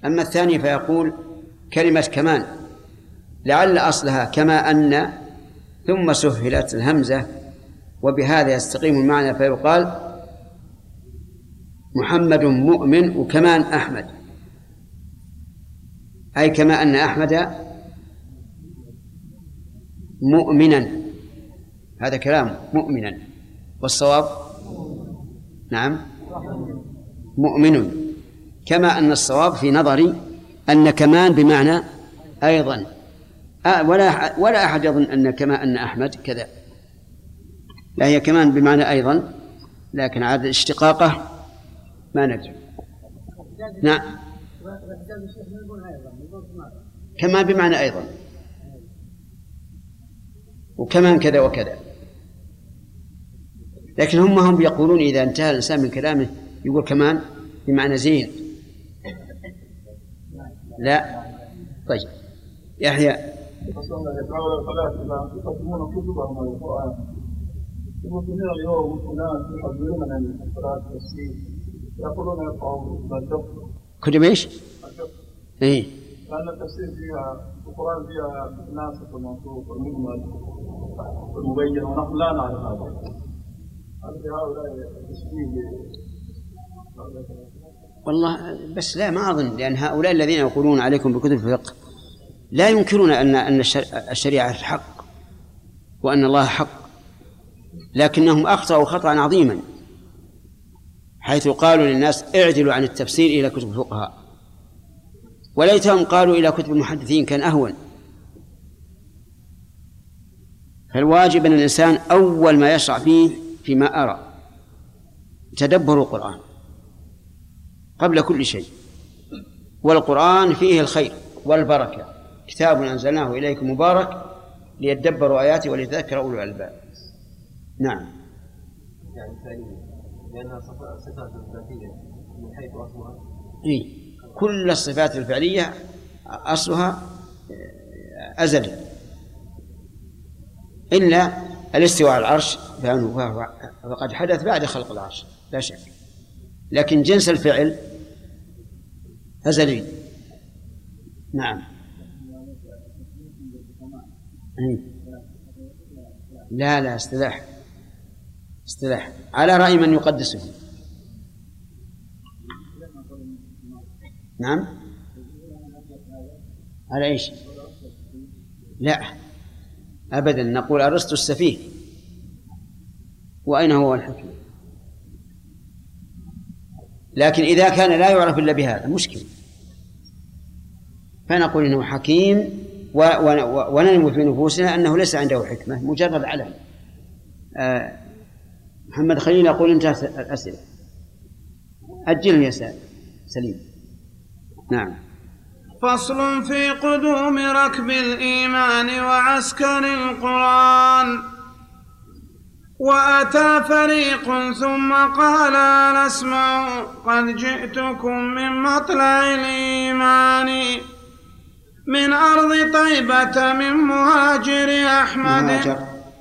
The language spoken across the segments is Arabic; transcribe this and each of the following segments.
أما الثاني فيقول كلمة كمان لعل أصلها كما أن ثم سهلت الهمزة وبهذا يستقيم المعنى، فيقال محمد مؤمن وكمان أحمد، أي كما أن أحمد مؤمنا، هذا كلام مؤمنا، والصواب نعم مؤمن، كما أن الصواب في نظري أن كمان بمعنى أيضا، ولا أحد يظن أن كما أن أحمد كذا، لا هي كمان بمعنى أيضا، لكن عاد اشتقاقه ما ندري. نعم كمان بمعنى أيضا، وكمان كذا وكذا، لكن هم يقولون إذا انتهى الإنسان من كلامه يقول كمان بمعنى زين. لا طيب يحيى كتب ايش؟ ايه لأن التفسير فيها القرآن فيها ناسخ ومنسوخ والمجمل والمبين، ونحن لا نعرف هذا. هل في هؤلاء تشبيه؟ والله بس لا ما أظن، لأن هؤلاء الذين يقولون عليكم بكتب الفقه لا ينكرون أن الشريعة حق وأن الله حق، لكنهم أخطأوا خطأ عظيما حيث قالوا للناس اعدلوا عن التفسير إلى كتب الفقهاء، وليتهم قالوا إلى كتب المحدثين كان أهون. فالواجب أن الإنسان أول ما يشرع فيه فيما أرى تدبر القرآن قبل كل شيء، والقرآن فيه الخير والبركة، كتاب أنزلناه إليكم مبارك ليدبروا آياته وليتذكر أولو الألباب. نعم يعني لأنها صفات ذاتية من حيث أصلها. كل الصفات الفعلية أصلها أزلي إلا الاستواء على العرش فقد حدث بعد خلق العرش لا شك، لكن جنس الفعل أزلي. نعم لا استلاح على رأي من يقدسه. نعم على إيش؟ لا أبدا، نقول أرسطو السفيه، وأين هو الحكم؟ لكن إذا كان لا يعرف إلا بهذا مشكل، فنقول إنه حكيم وننوي في نفوسنا أنه ليس عنده حكمة، مجرد علم. محمد خليل يقول انتهت الأسئلة، أجل يا سليم. نعم. فصل في قدوم ركب الإيمان وعسكر القرآن. وأتى فريق ثم قال ألا اسمعوا قد جئتكم من مطلع الإيمان من أرض طيبة من مهاجر أحمد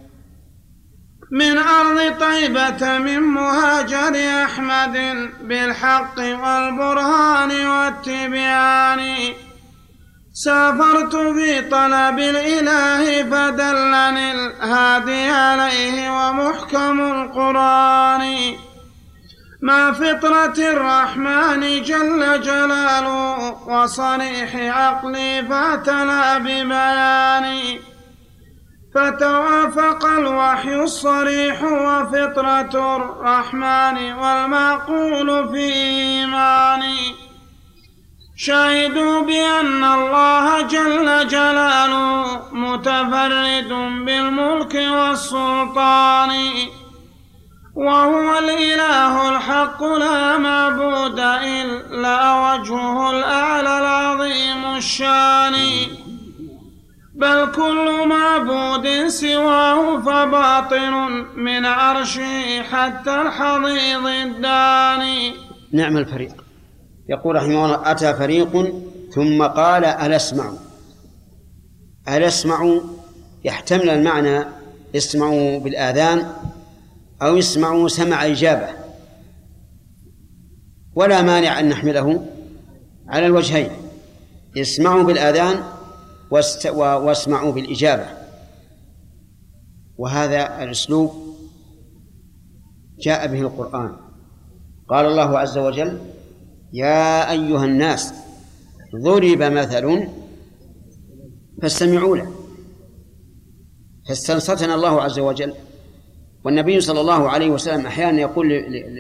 من أرض طيبة من مهاجر أحمد بالحق والبرهان والتبيان سافرت في طلب الإله فدلني الهادي عليه ومحكم القرآن ما فطرة الرحمن جل جلاله وصريح عقلي فاتنا ببيان فتوافق الوحي الصريح وفطرة الرحمن والمعقول في إيماني شهدوا بأن الله جل جلاله متفرد بالملك والسلطان وهو الإله الحق لا معبود إلا وجهه الأعلى العظيم الشان بل كل معبود سواه فباطن من عرشه حتى الحضيض الداني. نعم الفريق. يقول رحمه الله أتى فريق ثم قال ألا اسمعوا. ألا اسمعوا يحتمل المعنى اسمعوا بالآذان أو اسمعوا سمع إجابة، ولا مانع أن نحمله على الوجهين: اسمعوا بالآذان واسمعوا بالإجابة. وهذا الأسلوب جاء به القرآن. قال الله عز وجل: يا أيها الناس ضرب مثل فاستمعوا له. فاستنصتنا الله عز وجل. والنبي صلى الله عليه وسلم أحيانا يقول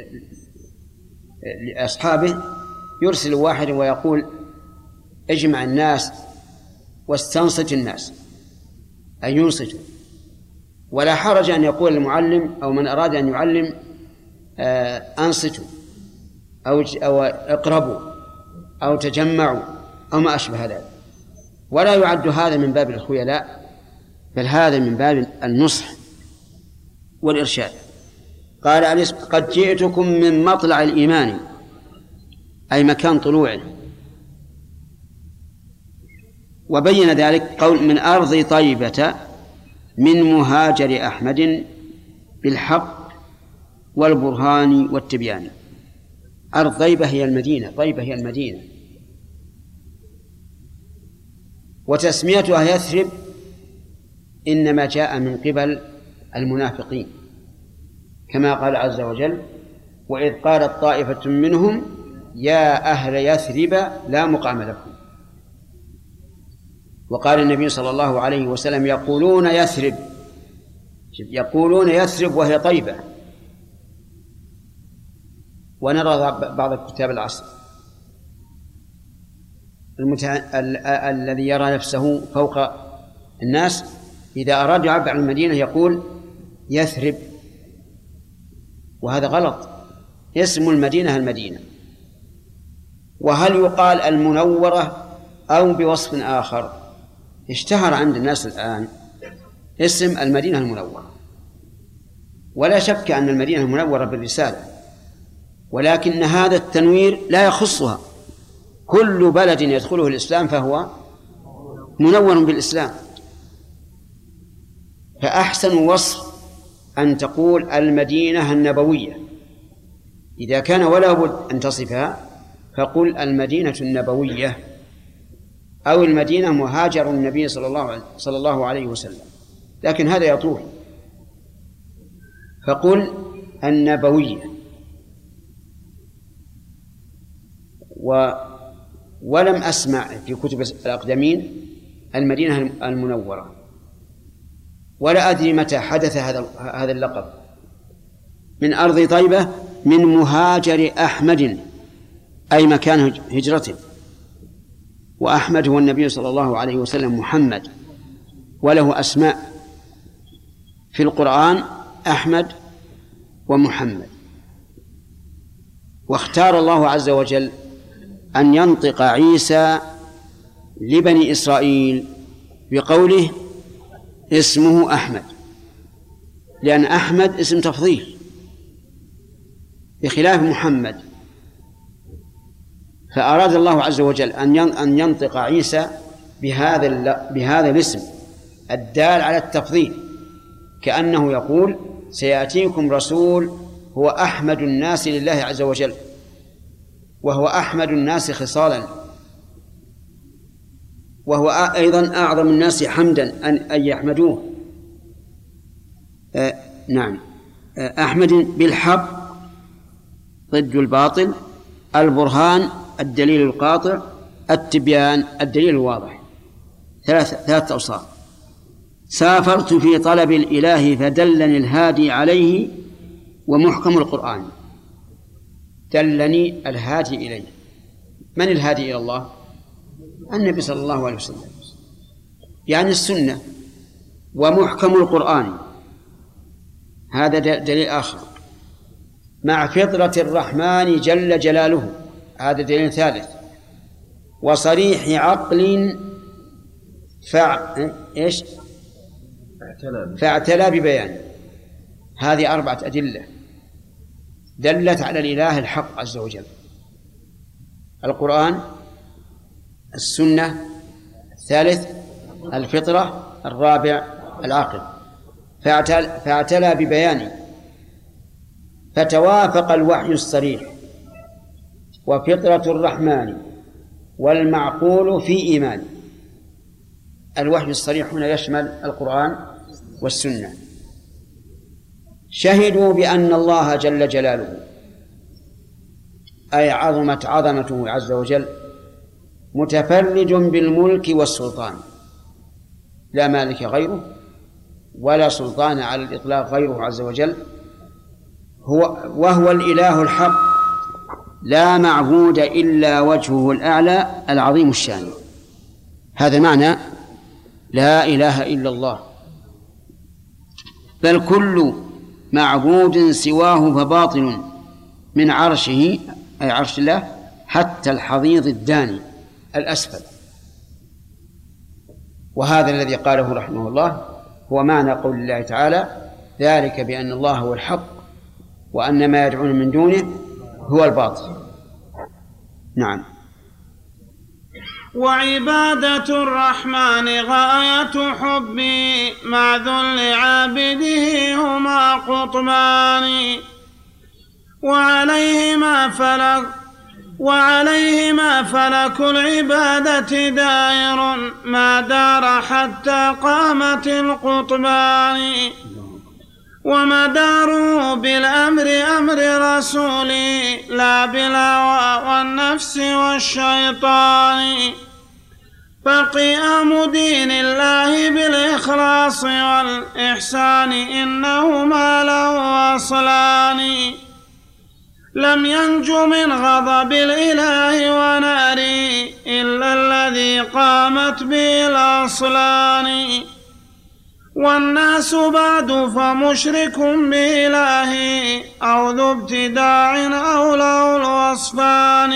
لأصحابه، يرسل واحد ويقول: اجمع الناس واستنصت الناس، أي ينصتوا. ولا حرج أن يقول المعلم أو من أراد أن يعلم: أنصتوا أو اقربوا أو تجمعوا أو ما أشبه ذلك. ولا يعد هذا من باب الخيلاء، بل هذا من باب النصح والإرشاد. قال: قد جئتكم من مطلع الإيمان، أي مكان طلوعه. وبين ذلك قول: من أرض طيبة من مهاجر أحمد بالحق والبرهان والتبيان. أرض طيبة هي المدينة، طيبة هي المدينة. وتسميتها يثرب إنما جاء من قبل المنافقين، كما قال عز وجل: وإذ قالت طائفة منهم يا أهل يثرب لا مقام لكم. وقال النبي صلى الله عليه وسلم: يقولون يثرب، يقولون يثرب وهي طيبة. ونرى بعض كتاب العصر الذي يرى نفسه فوق الناس إذا أراد يعبر عن المدينة يقول يثرب، وهذا غلط. اسم المدينة المدينة. وهل يقال المنورة أو بوصف آخر؟ اشتهر عند الناس الآن اسم المدينة المنورة، ولا شك أن المدينة المنورة بالرسالة، ولكن هذا التنوير لا يخصها. كل بلد يدخله الإسلام فهو منور بالإسلام. فأحسن وصف أن تقول المدينة النبوية. إذا كان ولا بد أن تصفها فقل المدينة النبوية، أو المدينة مهاجر النبي صلى الله عليه وسلم، لكن هذا يطول، فقل النبوية. ولم أسمع في كتب الأقدمين المدينة المنورة، ولا أدري متى حدث هذا اللقب. من أرض طيبة من مهاجر أحمد، أي مكان هجرته. وأحمد هو النبي صلى الله عليه وسلم محمد، وله أسماء في القرآن أحمد ومحمد. واختار الله عز وجل أن ينطق عيسى لبني إسرائيل بقوله اسمه أحمد، لأن أحمد اسم تفضيل بخلاف محمد. فأراد الله عز وجل أن ينطق عيسى بهذا الاسم الدال على التفضيل، كأنه يقول سيأتيكم رسول هو أحمد الناس لله عز وجل، وهو أحمد الناس خصالا، وهو أيضا أعظم الناس حمدا أن يحمدوه. نعم، أحمد بالحق ضد الباطل، البرهان الدليل القاطع، التبيان الدليل الواضح. ثلاثة أوصاف. سافرت في طلب الإله فدلني الهادي عليه ومحكم القرآن. دلني الهادي إليه. من الهادي إلى الله؟ النبي صلى الله عليه وسلم، يعني السنة. ومحكم القرآن هذا دليل آخر، مع فطرة الرحمن جل جلاله، هذا دليل ثالث. وصريح عقل فاعتلى ببيان. هذه 4 أدلة دلت على الإله الحق عز وجل: القرآن، السنة، الثالث الفطرة، الرابع العقل. فاعتلى ببيان، فتوافق الوحي الصريح وفطرة الرحمن والمعقول في إيمانه. الوحي الصريح هنا يشمل القرآن والسنة. شهدوا بأن الله جل جلاله أي عظمت عظمته عز وجل متفرد بالملك والسلطان، لا مالك غيره ولا سلطان على الإطلاق غيره عز وجل، وهو الإله الحق لا معبود إلا وجهه الأعلى العظيم الشان. هذا معنى لا إله إلا الله. بل كل معبود سواه فباطل من عرشه أي عرش الله حتى الحضيض الداني الأسفل. وهذا الذي قاله رحمه الله هو معنى قول الله تعالى ذلك بأن الله هو الحق وأن ما يدعون من دونه هو الباطل. نعم. وعبادة الرحمن غاية حبي مع ذل عابده هما قطبان وعليهما فلك العبادة دائر ما دار حتى قامت القطبان ومداره بالأمر أمر رسولي لا بالهوى والنفس والشيطان فقيام دين الله بالإخلاص والإحسان إنهما له أصلان لم ينج من غضب الإله وناره إلا الذي قامت به الأصلان والناس بعد فمشرك بإلهه أو ذو ابتداع أو له الوصفان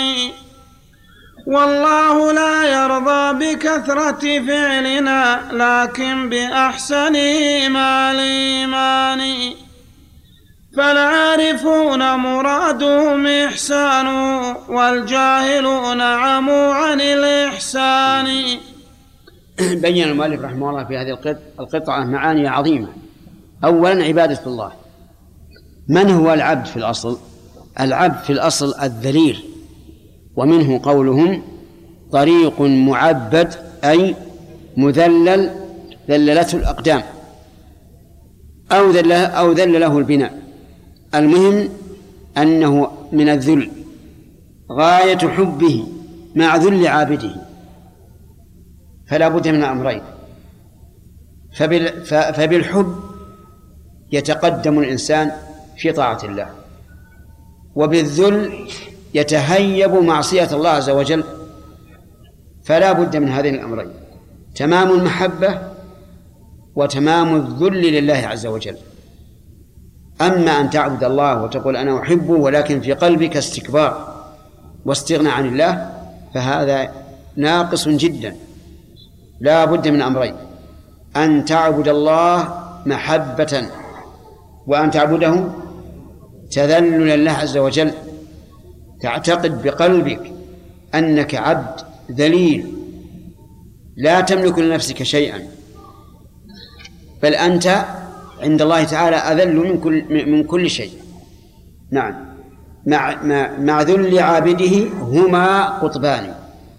والله لا يرضى بكثرة فعلنا لكن بأحسنه مع الإيمان فالعارفون مرادهم إحسان والجاهلون عموا عن الإحسان. بين المؤلف رحمه الله في هذه القطعة معاني عظيمة. أولا عبادة الله. من هو العبد في الأصل؟ العبد في الأصل الذليل، ومنه قولهم طريق معبد أي مذلل ذللته الأقدام أو ذل له البناء. المهم أنه من الذل غاية حبه مع ذل عابده، فلا بد من أمرين. فبالحب يتقدم الإنسان في طاعة الله، وبالذل يتهيب معصية الله عز وجل، فلا بد من هذين الأمرين: تمام المحبة وتمام الذل لله عز وجل. أما أن تعبد الله وتقول أنا أحبه ولكن في قلبك استكبار واستغنى عن الله فهذا ناقص جدا. لا بد من أمرين: أن تعبد الله محبة، وأن تعبده تذللا لله عز وجل، تعتقد بقلبك أنك عبد ذليل لا تملك لنفسك شيئا، بل أنت عند الله تعالى أذل من كل شيء. نعم. مع ذل عابده هما قطبان.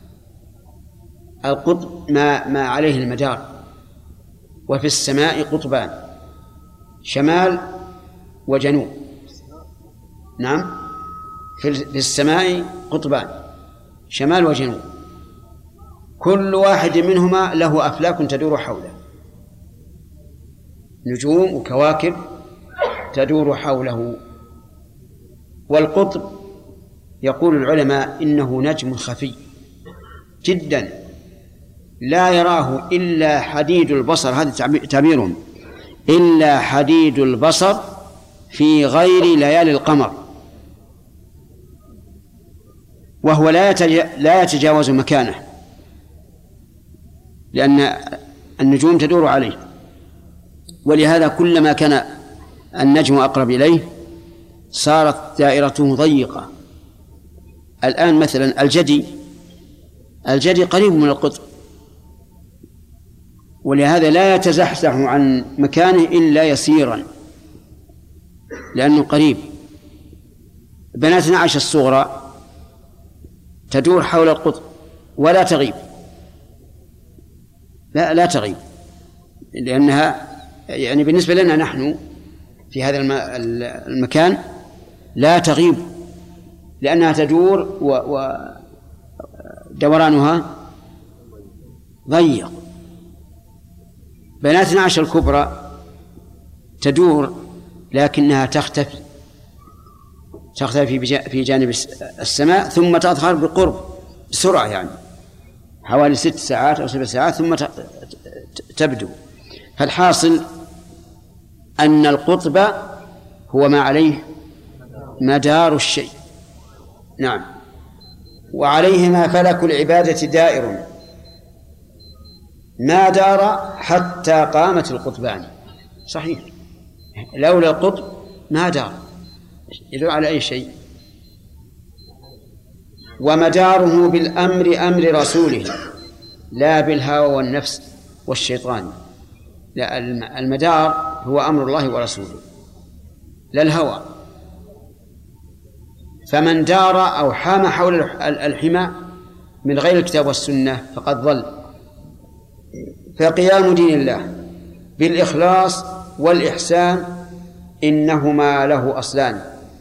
القطب ما عليه المدار، وفي السماء قطبان شمال وجنوب. نعم، في السماء قطبان شمال وجنوب، كل واحد منهما له أفلاك تدور حوله، نجوم وكواكب تدور حوله. والقطب يقول العلماء إنه نجم خفي جدا لا يراه إلا حديد البصر، هذا تعبيرهم، إلا حديد البصر في غير ليالي القمر، وهو لا يتجاوز مكانه لأن النجوم تدور عليه، ولهذا كلما كان النجم أقرب إليه صارت دائرته ضيقة. الآن مثلا الجدي قريب من القطب، ولهذا لا يتزحزح عن مكانه إلا يسيرا لأنه قريب. بناتنا عائشة الصغرى تدور حول القطب ولا تغيب، لا تغيب، لأنها يعني بالنسبة لنا نحن في هذا المكان لا تغيب، لأنها تدور ودورانها ضيق. بناتنا عشر الكبرى تدور لكنها تختفي في جانب السماء، ثم تظهر بقرب بسرعة، يعني حوالي 6 ساعات أو 7 ساعات ثم تبدو. فالحاصل أن القطب هو ما عليه مدار الشيء. نعم. وعليهما فلك العبادة دائر ما دار حتى قامت القطبان. صحيح، لولا القطب ما دار، يدل على أي شيء. ومداره بالأمر أمر رسوله لا بالهوى والنفس والشيطان. لا، المدار هو أمر الله ورسوله لا الهوى. فمن دار أو حام حول الحمى من غير الكتاب والسنة فقد ضل. فقيام دين الله بالإخلاص والإحسان إنهما له أصلان.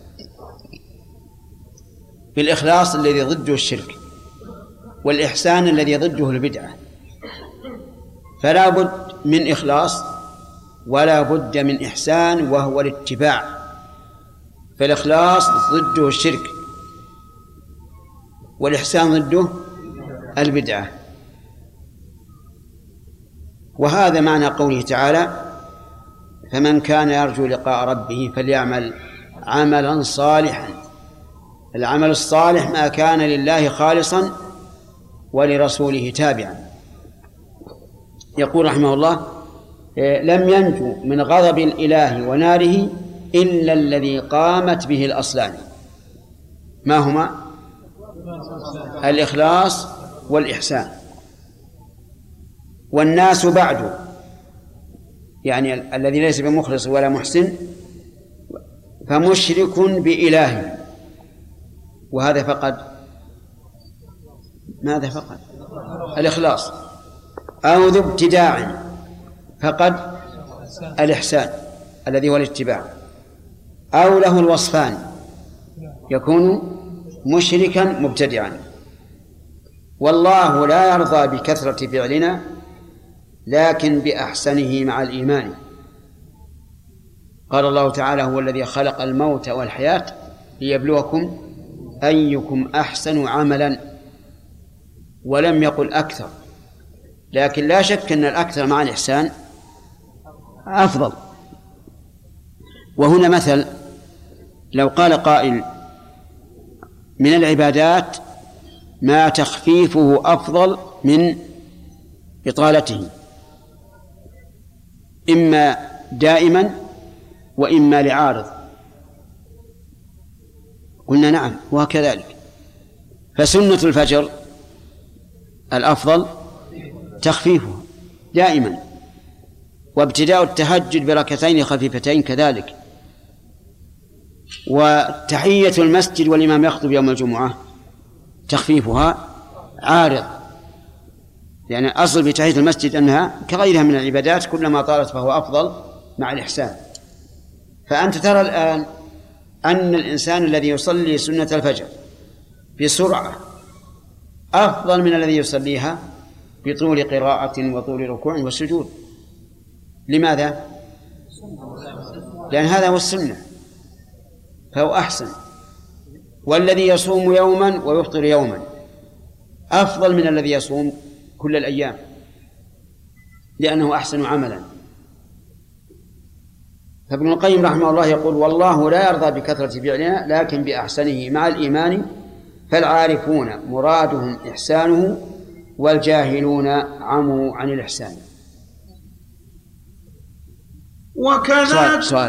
بالإخلاص الذي ضده الشرك، والإحسان الذي ضده البدعة. فلا بد من إخلاص ولا بد من إحسان، وهو الاتباع. فالإخلاص ضده الشرك، والإحسان ضده البدعة. وهذا معنى قوله تعالى: فمن كان يرجو لقاء ربه فليعمل عملا صالحا. العمل الصالح ما كان لله خالصا ولرسوله تابعا. يقول رحمه الله: لم ينجو من غضب الإله وناره إلا الذي قامت به الأصلان. ما هما؟ الإخلاص والإحسان. والناس بعد، يعني الذي ليس بمخلص ولا محسن، فمشرك بإله. وهذا فقد ماذا؟ فقد الإخلاص. أو ذو ابتداع فقد الإحسان الذي هو الاتباع. أو له الوصفان يكون مشركا مبتدعا. والله لا يرضى بكثرة فعلنا لكن بأحسنه مع الإيمان. قال الله تعالى: هو الذي خلق الموت والحياة ليبلوكم أيكم أحسن عملا. ولم يقل أكثر، لكن لا شك أن الأكثر مع الإحسان أفضل. وهنا مثل: لو قال قائل: من العبادات ما تخفيفه أفضل من إطالته، إما دائما وإما لعارض. قلنا نعم، وكذلك. فسنة الفجر الأفضل تخفيفها دائما، وابتداء التهجد بركعتين خفيفتين كذلك. وتحية المسجد والإمام يخطب يوم الجمعة تخفيفها عارض، يعني أصل بتحية المسجد أنها كغيرها من العبادات كلما طالت فهو أفضل مع الإحسان. فأنت ترى الآن أن الإنسان الذي يصلي سنة الفجر بسرعة أفضل من الذي يصليها بطول قراءة وطول ركوع وسجود. لماذا؟ لأن هذا هو السنة فهو أحسن. والذي يصوم يوما ويفطر يوما أفضل من الذي يصوم كل الأيام لأنه أحسن عملا. فابن القيم رحمه الله يقول: والله لا يرضى بكثرة فعلنا لكن بأحسنه مع الإيمان. فالعارفون مرادهم إحسانه والجاهلون عموا عن الإحسان. وكذا سؤال.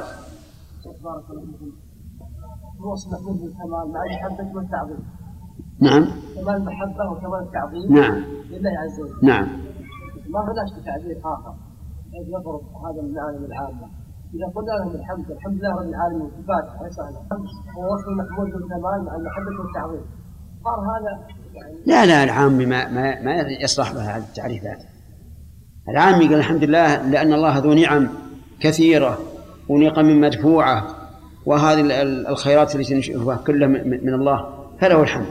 وصف محمود بالكمال مع المحبة والتعظيم. نعم. كمال المحبة وكمال التعظيم. نعم. لله عز وجل. نعم. ما هناك تعبير آخر يضرب هذا المعاني العامة. إذا قلنا لهم الحمد لله رب العالمين والصفات الحمد هو وصف محمود بالكمال مع المحبة والتعظيم. لا العامي ما يصلح بها هذه التعريفات. العامي قال الحمد لله لأن الله ذو نعم كثيرة ونقم مدفوعة، وهذه الخيرات التي نشوفها كلها من الله فله الحمد.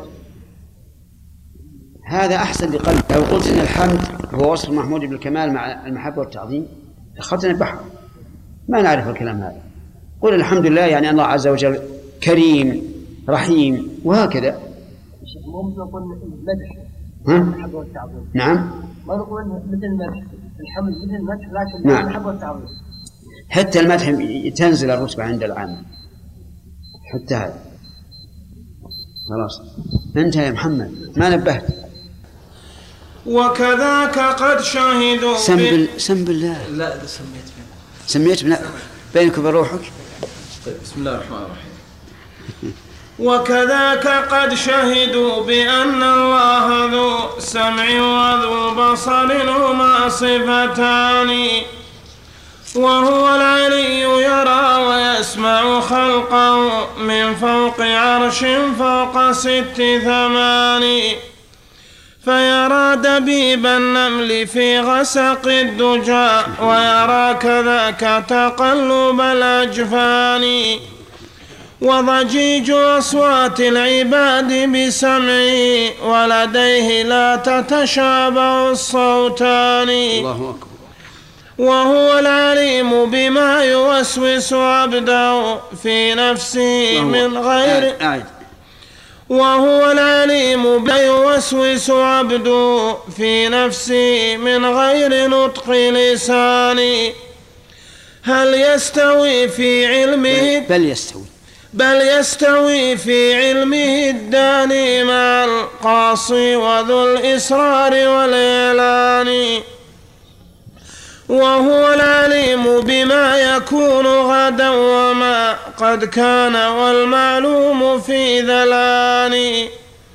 هذا أحسن لقلب. لو قلت إن الحمد هو وصف محمود بالكمال مع المحبة والتعظيم دخلتنا البحر، ما نعرف الكلام هذا. قل الحمد لله يعني الله عز وجل كريم رحيم وهكذا. ممكن نقول المدح المحبة والتعظيم. نعم. ما نقول مثل المدح، الحمد مثل المدح لكن نعم. المحبة والتعظيم. حتى المدح تنزل الرتبة عند العامة، حتى هذا. خلاص انتهى يا محمد، ما نبهت. وكذاك قد شهدوا سم بالله. لا إذا سميت بينك وبروحك. طيب بسم الله الرحمن الرحيم. وكذاك قد شهدوا بأن الله ذو سمع وذو بصر هما صفتان، وهو العلي يرى ويسمع خلقه من فوق عرش فوق 6 8، فيرى دبيب النمل في غسق الدجى ويرى كذاك تقلب الأجفان، وضجيج أصوات العباد بسمعه ولديه لا تتشابه الصوتان. الله أكبر. وهو العليم بما يوسوس عبده في نفسه من غير وهو العليم بما يوسوس عبده في نفسه من غير نطق لسانه. هل يستوي في علمه بل يستوي في علمه الداني مع القاصي وذو الإسرار والإعلان. وهو العليم بما يكون غدا وما قد كان والمعلوم في ذلان،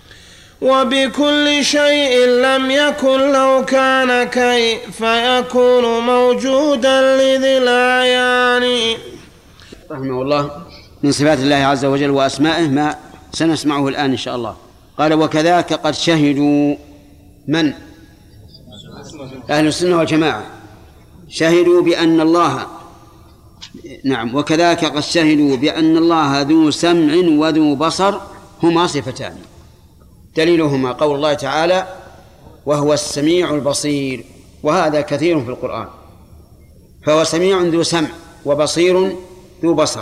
وبكل شيء لم يكن لو كان كيف يكون موجودا لذي الأعيان. رحمه الله من صفات الله عز وجل وأسمائه ما سنسمعه الآن إن شاء الله. قال وكذاك قد شهدوا من؟ أهل السنة والجماعة شهدوا بأن الله نعم وكذاك قد شهدوا بأن الله ذو سمع وذو بصر هما صفتان، دليلهما قول الله تعالى وهو السميع البصير، وهذا كثير في القرآن. فهو سميع ذو سمع وبصير ذو بصر،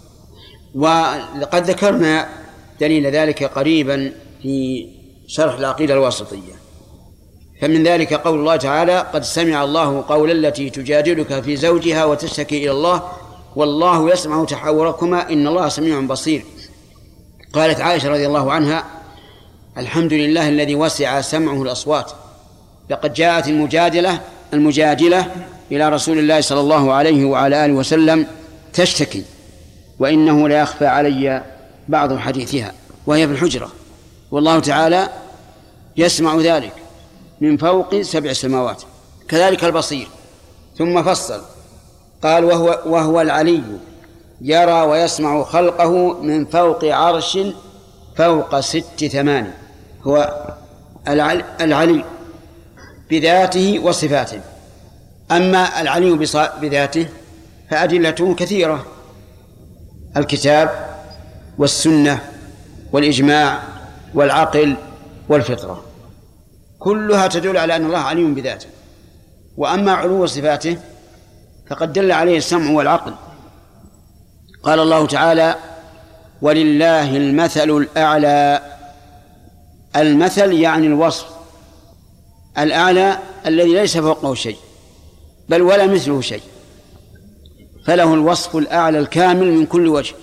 وقد ذكرنا دليل ذلك قريبا في شرح العقيدة الواسطية. فمن ذلك قول الله تعالى قد سمع الله قول التي تجادلك في زوجها وتشتكي إلى الله والله يسمع تحاوركما إن الله سميع بصير. قالت عائشة رضي الله عنها الحمد لله الذي وسع سمعه الأصوات، لقد جاءت المجادلة إلى رسول الله صلى الله عليه وعلى آله وسلم تشتكي وإنه لا يخفى علي بعض حديثها وهي في الحجرة، والله تعالى يسمع ذلك من فوق 7 سماوات. كذلك البصير. ثم فصل قال وهو العلي يرى ويسمع خلقه من فوق عرش فوق 6 8. هو العلي بذاته وصفاته. أما العلي بذاته فأدلته كثيرة، الكتاب والسنة والإجماع والعقل والفطرة كلها تدل على أن الله عليم بذاته. وأما علو صفاته فقد دل عليه السمع والعقل. قال الله تعالى ولله المثل الأعلى. المثل يعني الوصف الأعلى الذي ليس فوقه شيء بل ولا مثله شيء، فله الوصف الأعلى الكامل من كل وجه.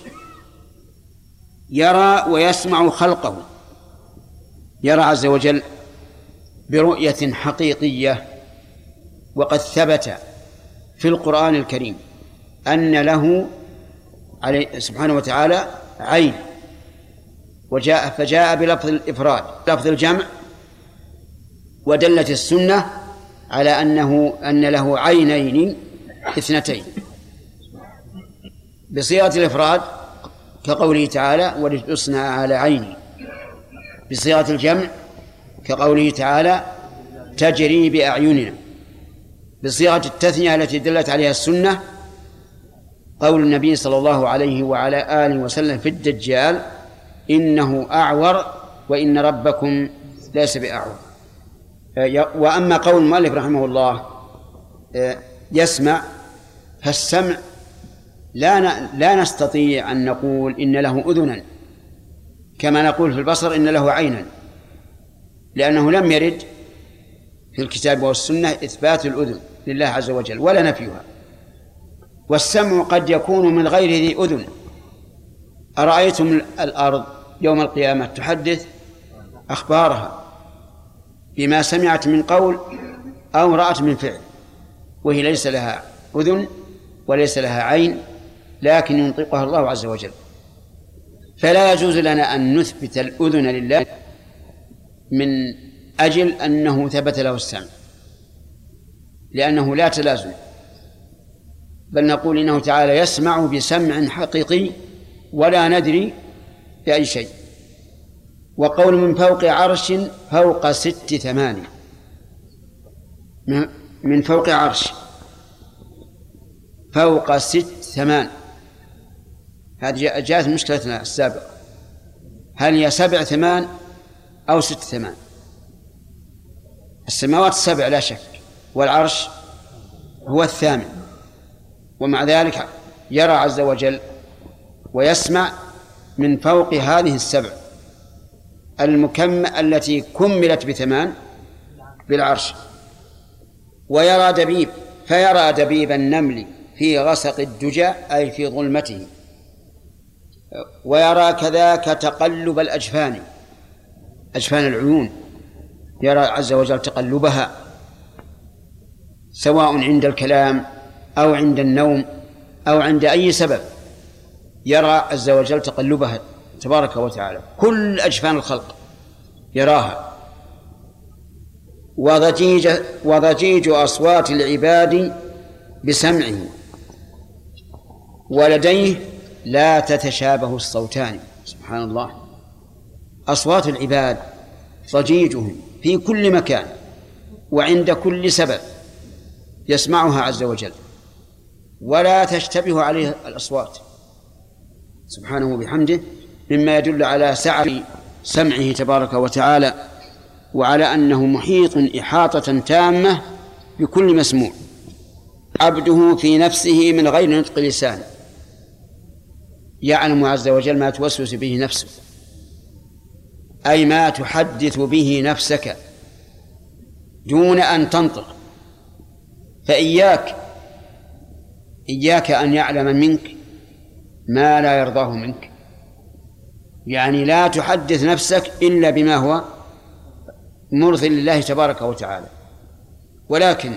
يرى ويسمع خلقه، يرى عز وجل برؤية حقيقية، وقد ثبت في القرآن الكريم أن له سبحانه وتعالى عين، فجاء بلفظ الإفراد لفظ الجمع، ودلت السنة على أن له عينين 2 بصيغة الإفراد كقوله تعالى ولتصنع على عيني. بصيغة الجمع كقوله تعالى تجري بأعيننا. بصيغة التثنية التي دلت عليها السنة قول النبي صلى الله عليه وعلى آله وسلم في الدجال إنه أعور وإن ربكم ليس بأعور. وأما قول المؤلف رحمه الله يسمع، فالسمع لا نستطيع أن نقول إن له أذنا كما نقول في البصر إن له عينا، لأنه لم يرد في الكتاب والسنة إثبات الأذن لله عز وجل ولا نفيها. والسمع قد يكون من غير ذي أذن. أرأيتم الأرض يوم القيامة تحدث أخبارها بما سمعت من قول أو رأت من فعل، وهي ليس لها أذن وليس لها عين، لكن ينطقها الله عز وجل. فلا يجوز لنا أن نثبت الأذن لله من أجل أنه ثبت له السمع، لأنه لا تلازم، بل نقول إنه تعالى يسمع بسمع حقيقي ولا ندري بأي شيء. وقول من فوق عرش فوق 6 8، من فوق عرش فوق 6 8، هذه جاءت مشكلتنا السابقة، هل هي 7 8 أو 6 8؟ السماوات 7 لا شك، والعرش هو 8، ومع ذلك يرى عز وجل ويسمع من فوق هذه 7 التي كملت ب8 بالعرش. ويرى دبيب، فيرى دبيب النمل في غسق الدجى أي في ظلمته. ويرى كذاك تقلب الأجفان، أجفان العيون، يرى عز وجل تقلبها سواء عند الكلام أو عند النوم أو عند أي سبب، يرى عز وجل تقلبها تبارك وتعالى، كل أجفان الخلق يراها. وضجيج أصوات العباد بسمعه، ولديه لا تتشابه الصوتان. سبحان الله، أصوات العباد ضجيجهم في كل مكان وعند كل سبب يسمعها عز وجل، ولا تشتبه عليه الأصوات سبحانه وبحمده، مما يدل على سعة سمعه تبارك وتعالى، وعلى أنه محيط إحاطة تامة بكل مسموع. عبده في نفسه من غير نطق لسانه، يعلم عز وجل ما توسوس به نفسه، أي ما تحدث به نفسك دون أن تنطق. فإياك أن يعلم منك ما لا يرضاه منك، يعني لا تحدث نفسك إلا بما هو مرضي لله تبارك وتعالى. ولكن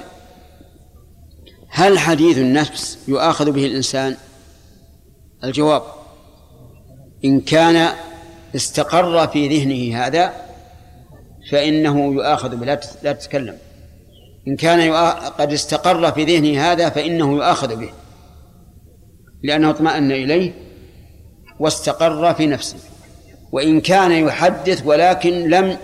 هل حديث النفس يؤاخذ به الإنسان؟ الجواب: إن كان استقر في ذهنه هذا فإنه يؤاخذ به، لا تتكلم. إن كان قد استقر في ذهنه هذا فإنه يؤاخذ به، لأنه اطمأن إليه واستقر في نفسه. وإن كان يحدث ولكن لم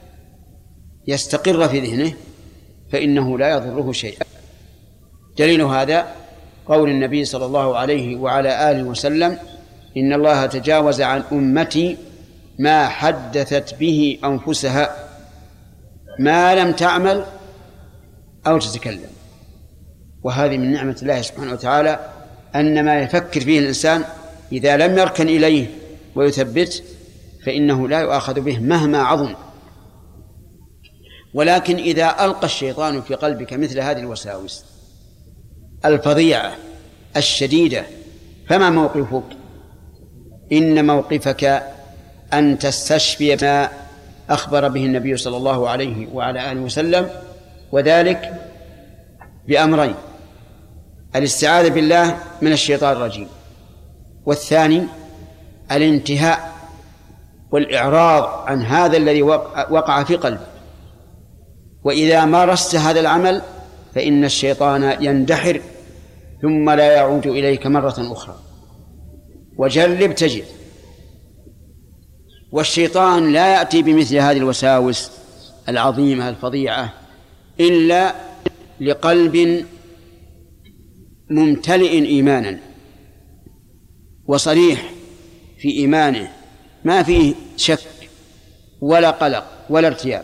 يستقر في ذهنه فإنه لا يضره شيئا. دليل هذا قول النبي صلى الله عليه وعلى آله وسلم: إن الله تجاوز عن أمتي ما حدثت به أنفسها ما لم تعمل أو تتكلم. وهذه من نعمة الله سبحانه وتعالى، أن ما يفكر فيه الإنسان إذا لم يركن إليه ويثبت فإنه لا يؤاخذ به مهما عظم. ولكن إذا ألقى الشيطان في قلبك مثل هذه الوساوس الفظيعة الشديدة فما موقفك؟ إن موقفك أن تستشفي ما أخبر به النبي صلى الله عليه وعلى آله وسلم، وذلك بأمرين: الاستعاذة بالله من الشيطان الرجيم، والثاني الانتهاء والإعراض عن هذا الذي وقع في قلبك. وإذا مارست هذا العمل فإن الشيطان يندحر ثم لا يعود إليك مرة أخرى. وجرب تجد. والشيطان لا يأتي بمثل هذه الوساوس العظيمة الفظيعة إلا لقلب ممتلئ إيمانا وصريح في إيمانه، ما فيه شك ولا قلق ولا ارتياب،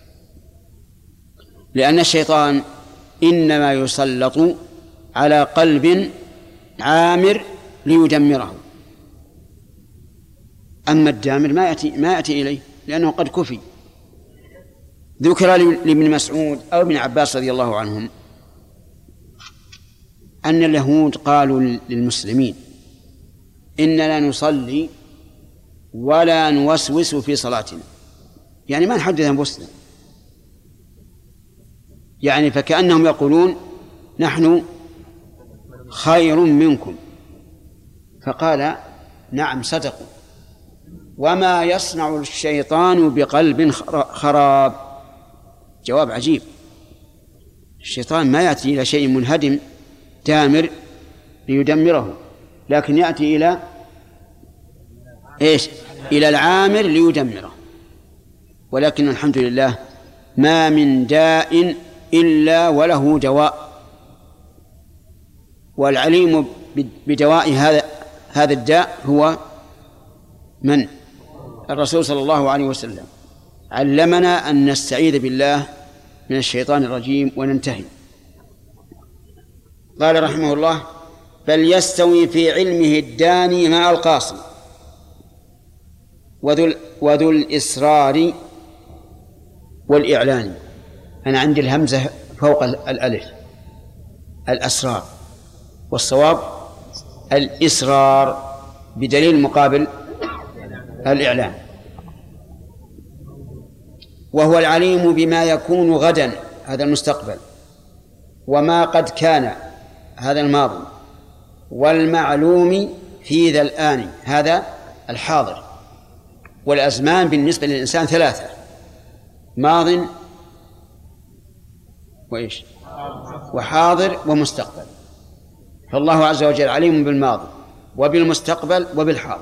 لأن الشيطان إنما يسلط على قلب عامر ليدمره، أما الدامر ما يأتي إليه لأنه قد كفي. ذكر لابن مسعود أو ابن عباس رضي الله عنهم أن اليهود قالوا للمسلمين إننا نصلي ولا نوسوس في صلاتنا، يعني ما نحدث أنفسنا، يعني فكأنهم يقولون نحن خير منكم. فقال نعم صدقوا، وما يصنع الشيطان بقلب خراب. جواب عجيب، الشيطان ما يأتي إلى شيء منهدم دامر ليدمره، لكن يأتي إلى إيش؟ إلى العامر ليدمره. ولكن الحمد لله ما من داء إلا وله دواء، والعليم بدواء هذا الداء هو من؟ الرسول صلى الله عليه وسلم علمنا أن نستعيذ بالله من الشيطان الرجيم وننتهي. قال رحمه الله: بل يستوي في علمه الداني مع القاصي وذو الإصرار والإعلان. أنا عندي الهمزة فوق الألف، الأسرار، والصواب الإصرار بدليل مقابل الإعلان. وهو العليم بما يكون غدا، هذا المستقبل، وما قد كان، هذا الماضي، والمعلوم في ذا الآن، هذا الحاضر. والأزمان بالنسبة للإنسان ثلاثة: ماض وإيش؟ وحاضر ومستقبل. فالله عز وجل عليم بالماضي وبالمستقبل وبالحاضر.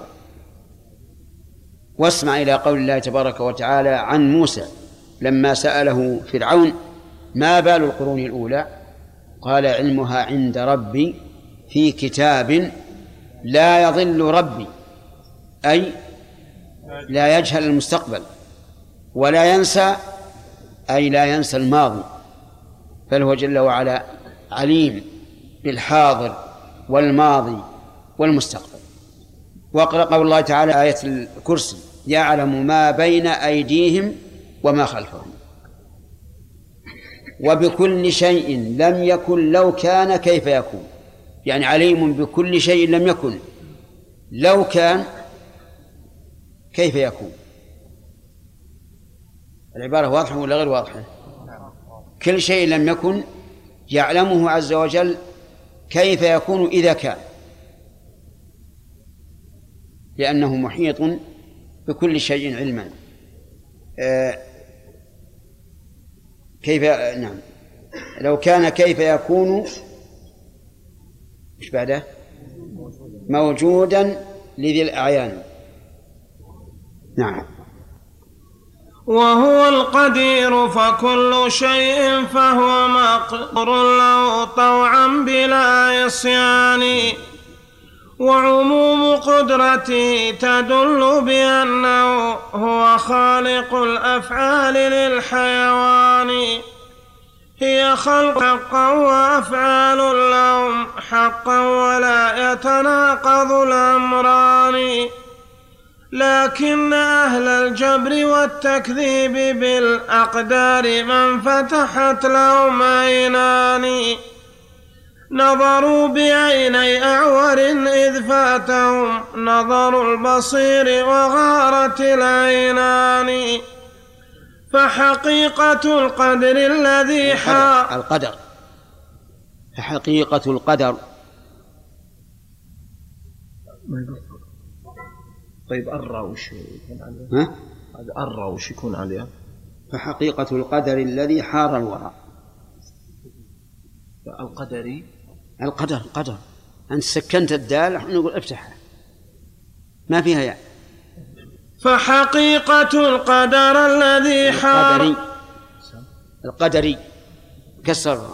واسمع إلى قول الله تبارك وتعالى عن موسى لما سأله فرعون: ما بال القرون الأولى؟ قال: علمها عند ربي في كتاب لا يضل ربي، أي لا يجهل المستقبل، ولا ينسى، أي لا ينسى الماضي، بل هو جل وعلا عليم بالحاضر والماضي والمستقبل. واقرأ قول الله تعالى آية الكرسي: يعلم ما بين أيديهم وما خلفهم. وبكل شيء لم يكن لو كان كيف يكون، يعني عليم بكل شيء لم يكن، لو كان كيف يكون. العبارة واضحة ولا غير واضحة؟ كل شيء لم يكن يعلمه عز وجل كيف يكون إذا كان، لأنه محيط بكل شيء علما. كيف؟ نعم، لو كان كيف يكون إيش بعده؟ موجودا لذي الأعيان. نعم. وهو القدير فكل شيء فهو مقدور له طوعا بلا عصيان. وعموم قدرته تدل بأنه هو خالق الأفعال للحيوان، هي خلق حقا وأفعال لهم حقا ولا يتناقض الأمران. لكن أهل الجبر والتكذيب بالأقدار من فتحت لهم عينان، نظروا بعيني أعور إذ فاتهم نظر البصير وغارت العينان. فحقيقة القدر الذي القدر، فحقيقة القدر. طيب أرى وش يكون عليها؟ هذا أرى وش يكون عليها؟ فحقيقة القدر الذي حار الورى. القدري، القدر قدر. أنت سكنت الدال، نحن نقول افتحها، ما فيها يعني. فحقيقة القدر الذي حار القدري كسرها.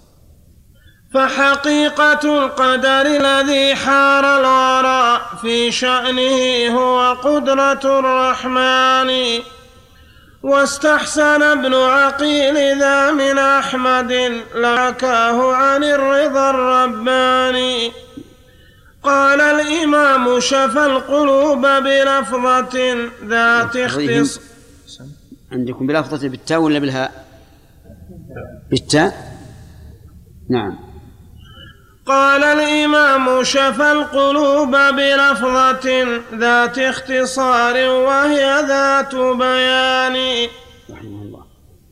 فحقيقة القدر الذي حار الورى في شأنه هو قدرة الرحمن. واستحسن ابن عقيل ذا من أحمد لكاه عن الرضا الرباني. قال الإمام شفى القلوب بلفظة ذات اختصاص. عندكم بلفظة بالتاء ولا بالهاء؟ بالتاء. نعم. قال الإمام شفى القلوب بلفظة ذات اختصار وهي ذات بيان. رحمه الله.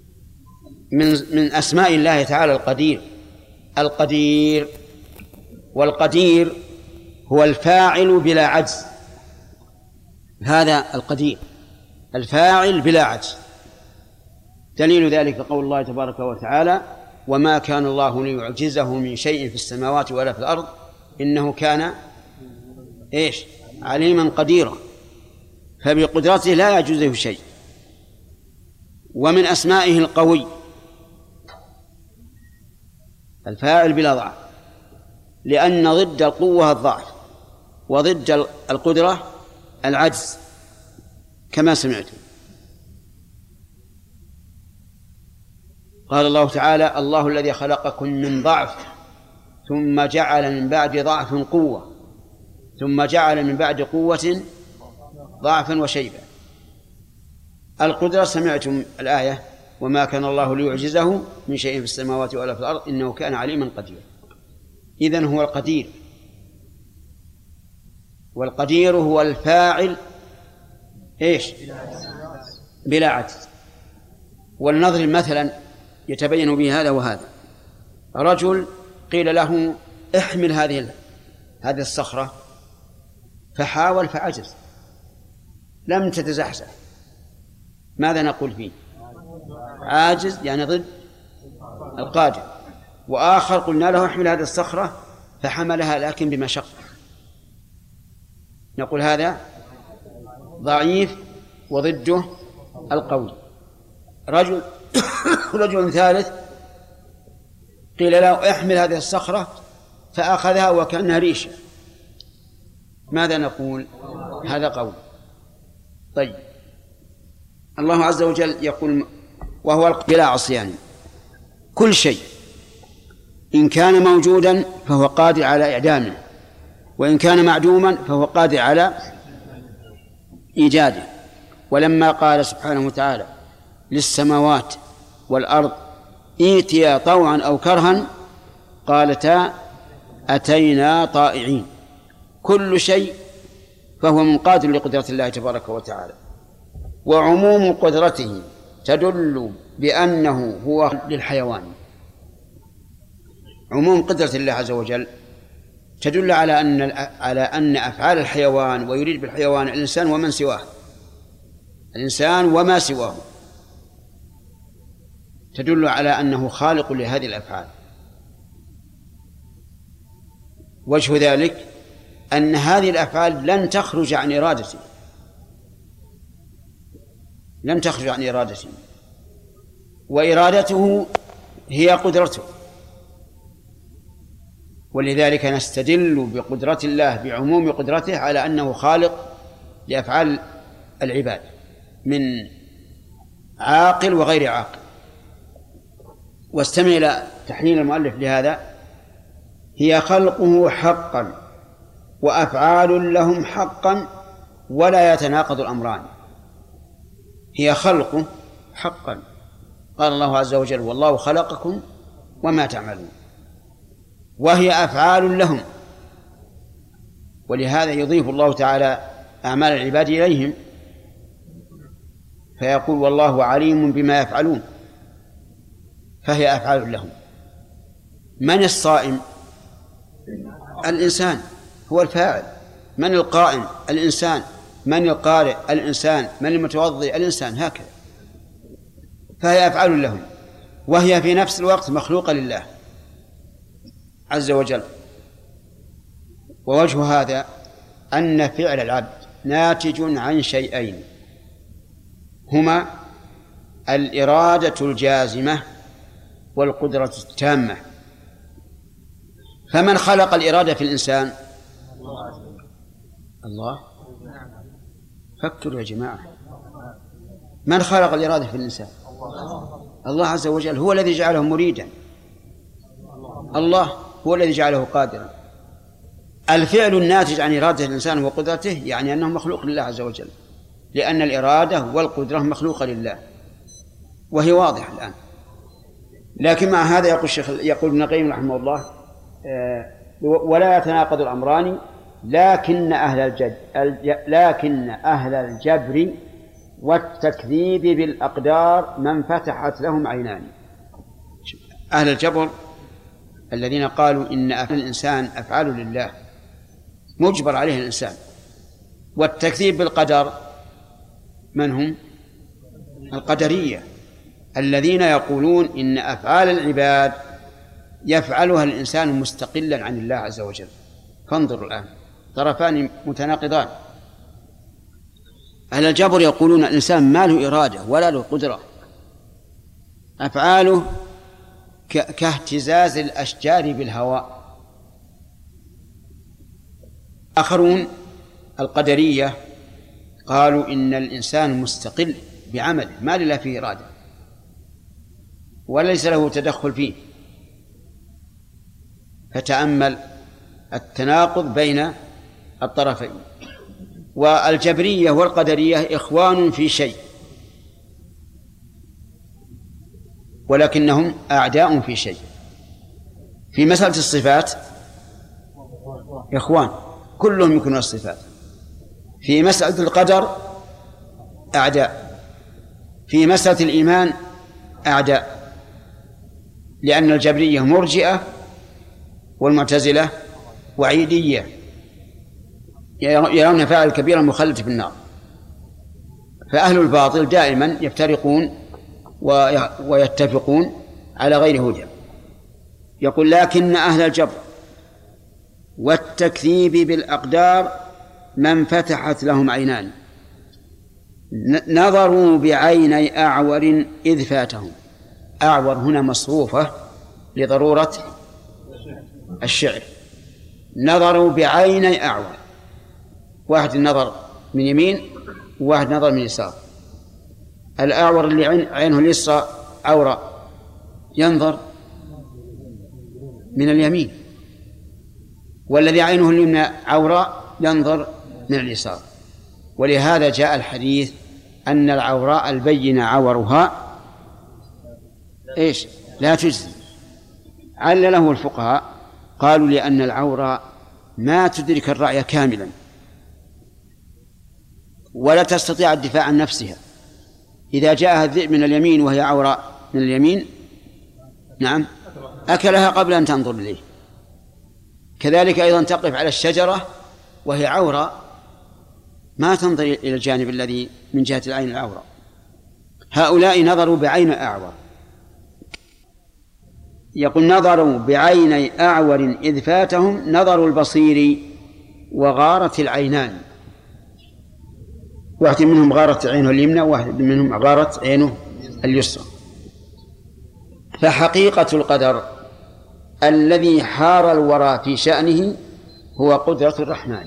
من أسماء الله تعالى القدير. القدير، والقدير هو الفاعل بلا عجز. هذا القدير الفاعل بلا عجز. دليل ذلك قول الله تبارك وتعالى: وما كان الله ليعجزه من شيء في السماوات ولا في الأرض إنه كان عليما قديرا. فبقدرته لا يعجزه شيء. ومن أسمائه القوي، الفاعل بلا ضعف، لأن ضد القوة الضعف، وضد القدرة العجز كما سمعتم. قال الله تعالى: الله الذي خلقكم من ضعف ثم جعل من بعد ضعف قوة ثم جعل من بعد قوة ضعفا وشيبا. القدرة سمعتم الآية: وما كان الله ليعجزه من شيء في السماوات ولا في الأرض إنه كان عليما قديرا. إذن هو القدير، والقدير هو الفاعل بلا عجز. ولنضرب مثلا يتبين به هذا وهذا. رجل قيل له: احمل هذه الصخرة، فحاول فعجز، لم تتزحزح. ماذا نقول فيه؟ عاجز، يعني ضد القادر. وآخر قلنا له: احمل هذه الصخرة، فحملها لكن بمشقة، نقول هذا ضعيف وضده القوي. رجل ثالث قيل له: احمل هذه الصخرة، فأخذها وكأنها ريشة، ماذا نقول؟ هذا قوي. طيب، الله عز وجل يقول: وهو بلا عصيان. كل شيء إن كان موجودا فهو قادر على إعدامه، وإن كان معدوما فهو قادر على إيجاده. ولما قال سبحانه وتعالى للسماوات والأرض ائتيا طوعا أو كرها قالتا أتينا طائعين. كل شيء فهو منقاد لقدرة الله تبارك وتعالى. وعموم قدرته تدل بأنه هو للحيوان. عموم قدرة الله عز وجل تدل على أن أفعال الحيوان، ويريد بالحيوان الإنسان ومن سواه، الإنسان وما سواه، تدل على أنه خالق لهذه الأفعال. وجه ذلك أن هذه الأفعال لن تخرج عن إرادته، لن تخرج عن إرادته، وإرادته هي قدرته. ولذلك نستدل بقدرة الله، بعموم قدرته، على أنه خالق لأفعال العباد من عاقل وغير عاقل. واستمع إلى تحليل المؤلف لهذا: هي خلقه حقا وأفعال لهم حقا ولا يتناقض الأمران. هي خلقه حقا، قال الله عز وجل: والله خلقكم وما تعملون. وهي أفعال لهم، ولهذا يضيف الله تعالى أعمال العباد إليهم، فيقول: والله عليم بما يفعلون. فهي أفعال لهم. من الصائم؟ الإنسان هو الفاعل. من القائم؟ الإنسان. من القارئ؟ الإنسان. من المتوضئ؟ الإنسان. هكذا. فهي أفعال لهم، وهي في نفس الوقت مخلوقة لله عز وجل. ووجه هذا أن فعل العبد ناتج عن شيئين هما الإرادة الجازمة والقدرة التامة. فمن خلق الإرادة في الإنسان؟ الله. فكروا يا جماعة، من خلق الإرادة في الإنسان؟ الله عز وجل، هو الذي جعله مريدا، الله هو الذي جعله قادرا. الفعل الناتج عن إرادة الإنسان وقدرته يعني أنه مخلوق لله عز وجل، لأن الإرادة والقدرة مخلوقة لله، وهي واضحة الآن. لكن مع هذا يقول ابن القيم رحمه الله ولا يتناقض الأمران، لكن أهل الجبر والتكذيب بالأقدار من فتحت لهم عينان. أهل الجبر الذين قالوا إن أفعال الإنسان أفعال لله مجبر عليه الإنسان، والتكذيب بالقدر من هم؟ القدرية الذين يقولون إن أفعال العباد يفعلها الإنسان مستقلا عن الله عز وجل. فانظروا الآن، طرفان متناقضان. أهل الجبر يقولون الإنسان ما له إرادة ولا له قدرة، أفعاله كاهتزاز الأشجار بالهواء. آخرون القدرية قالوا إن الإنسان مستقل بعمله، ما لله فيه إرادة وليس له تدخل فيه. فتأمل التناقض بين الطرفين. والجبرية والقدرية إخوان في شيء، ولكنهم أعداء في شيء. في مسألة الصفات إخوان كلهم يكونون الصفات، في مسألة القدر أعداء، في مسألة الإيمان أعداء، لأن الجبرية مرجئة والمعتزلة وعيدية، يرون فاعل الكبيرة مخلد في النار. فأهل الباطل دائما يفترقون ويتفقون على غير هدى. يقول لكن أهل الجبر والتكذيب بالأقدار من فتحت لهم عينان نظروا بعيني أعور إذ فاتهم. أعور هنا مصروفة لضرورة الشعر. نظروا بعيني أعور، واحد النظر من يمين وواحد نظر من يسار. الأعور اللي عينه اليسرى عورة ينظر من اليمين، والذي عينه اليمنى عورة ينظر من اليسار. ولهذا جاء الحديث أن العوراء البينة عورها إيش؟ لا تجزي. علله الفقهاء قالوا لأن العوراء ما تدرك الرعي كاملا ولا تستطيع الدفاع عن نفسها. إذا جاءها الذئب من اليمين وهي عوراء من اليمين، نعم، أكلها قبل أن تنظر إليه. كذلك أيضا تقف على الشجرة وهي عوراء، ما تنظر إلى الجانب الذي من جهة العين العوراء. هؤلاء نظروا بعين أعور. يقول نظروا بعيني أعور إذ فاتهم نظر البصير وغارت العينان. واحد منهم غارت عينه اليمنى وواحد منهم غارت عينه اليسرى. فحقيقة القدر الذي حار الورى في شأنه هو قدرة الرحمن.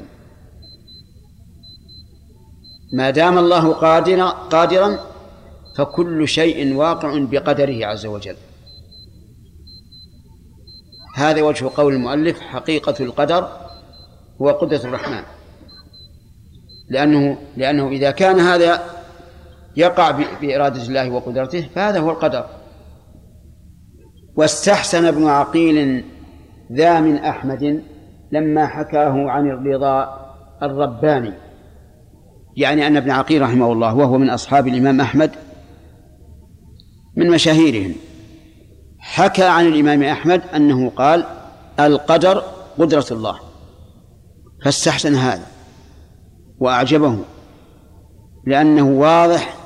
ما دام الله قادرا فكل شيء واقع بقدره عز وجل. هذا وجه قول المؤلف حقيقة القدر هو قدرة الرحمن، لأنه إذا كان هذا يقع بإرادة الله وقدرته فهذا هو القدر. واستحسن ابن عقيل ذا من أحمد لما حكاه عن الرضا الرباني، يعني أن ابن عقيل رحمه الله وهو من أصحاب الإمام أحمد من مشاهيرهم، حكى عن الإمام أحمد أنه قال القدر قدرة الله، فاستحسن هذا وأعجبه لأنه واضح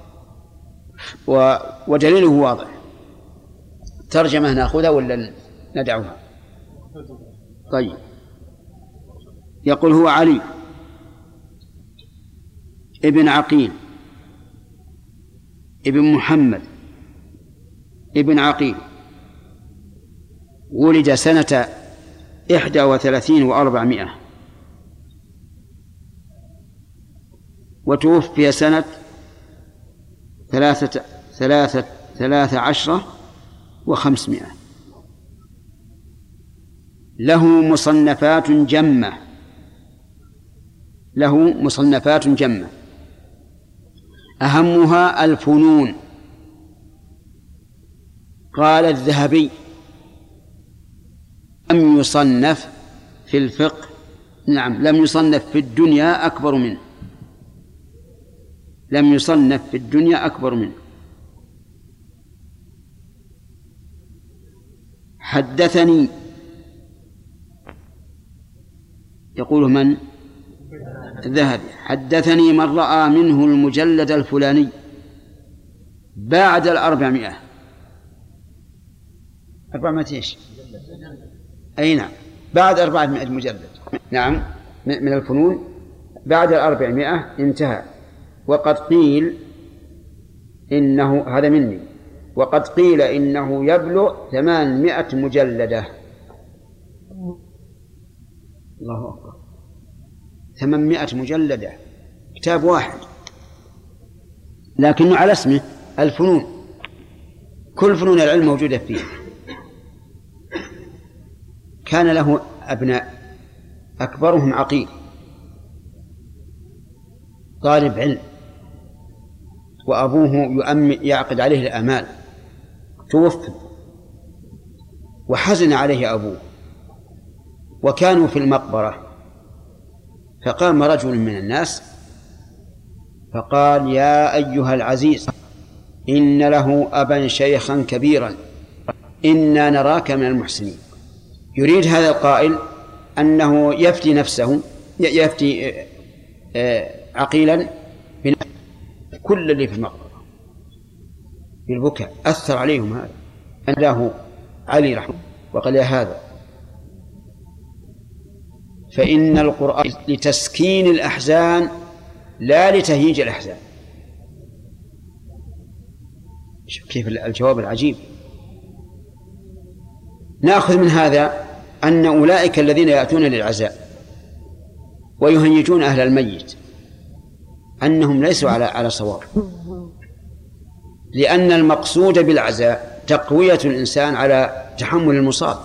ودليله واضح. ترجمة نأخذها ولا ندعوها؟ طيب. يقول هو علي ابن عقيل ابن محمد ابن عقيل، ولد سنة 31 و400، وتوفي سنة 13 و500. له مصنفات جمة أهمها الفنون. قال الذهبي: لم يصنف في الفقه، لم يصنف في الدنيا أكبر منه، لم يصنف في الدنيا أكبر منه. حدثني، يقول من؟ الذهبي: حدثني من رأى منه المجلد الفلاني بعد 400. 400 إيش؟ أي نعم، بعد 400 مجلد، نعم، من الفنون بعد 400 انتهى. وقد قيل إنه، هذا مني، وقد قيل إنه يبلغ 800 مجلدة. الله أكبر، 800 مجلدة، كتاب واحد، لكنه على اسمه الفنون، كل فنون العلم موجودة فيه. كان له أبناء، أكبرهم عقيل، طالب علم، وأبوه يعقد عليه الآمال، توفي وحزن عليه أبوه، وكانوا في المقبرة، فقام رجل من الناس فقال: يا أيها العزيز، إن له أبا شيخا كبيرا، إنا نراك من المحسنين. يريد هذا القائل أنه يفتي نفسه، يفتي عقيلا كل اللي في المقبرة بالبكاء. أثر عليهم هذا، أنه علي رحمه وقال: يا هذا، فإن القرآن لتسكين الأحزان لا لتهييج الأحزان. كيف الجواب العجيب! نأخذ من هذا أن أولئك الذين يأتون للعزاء ويهيجون أهل الميت أنهم ليسوا على صواب، لأن المقصود بالعزاء تقوية الإنسان على تحمل المصاب،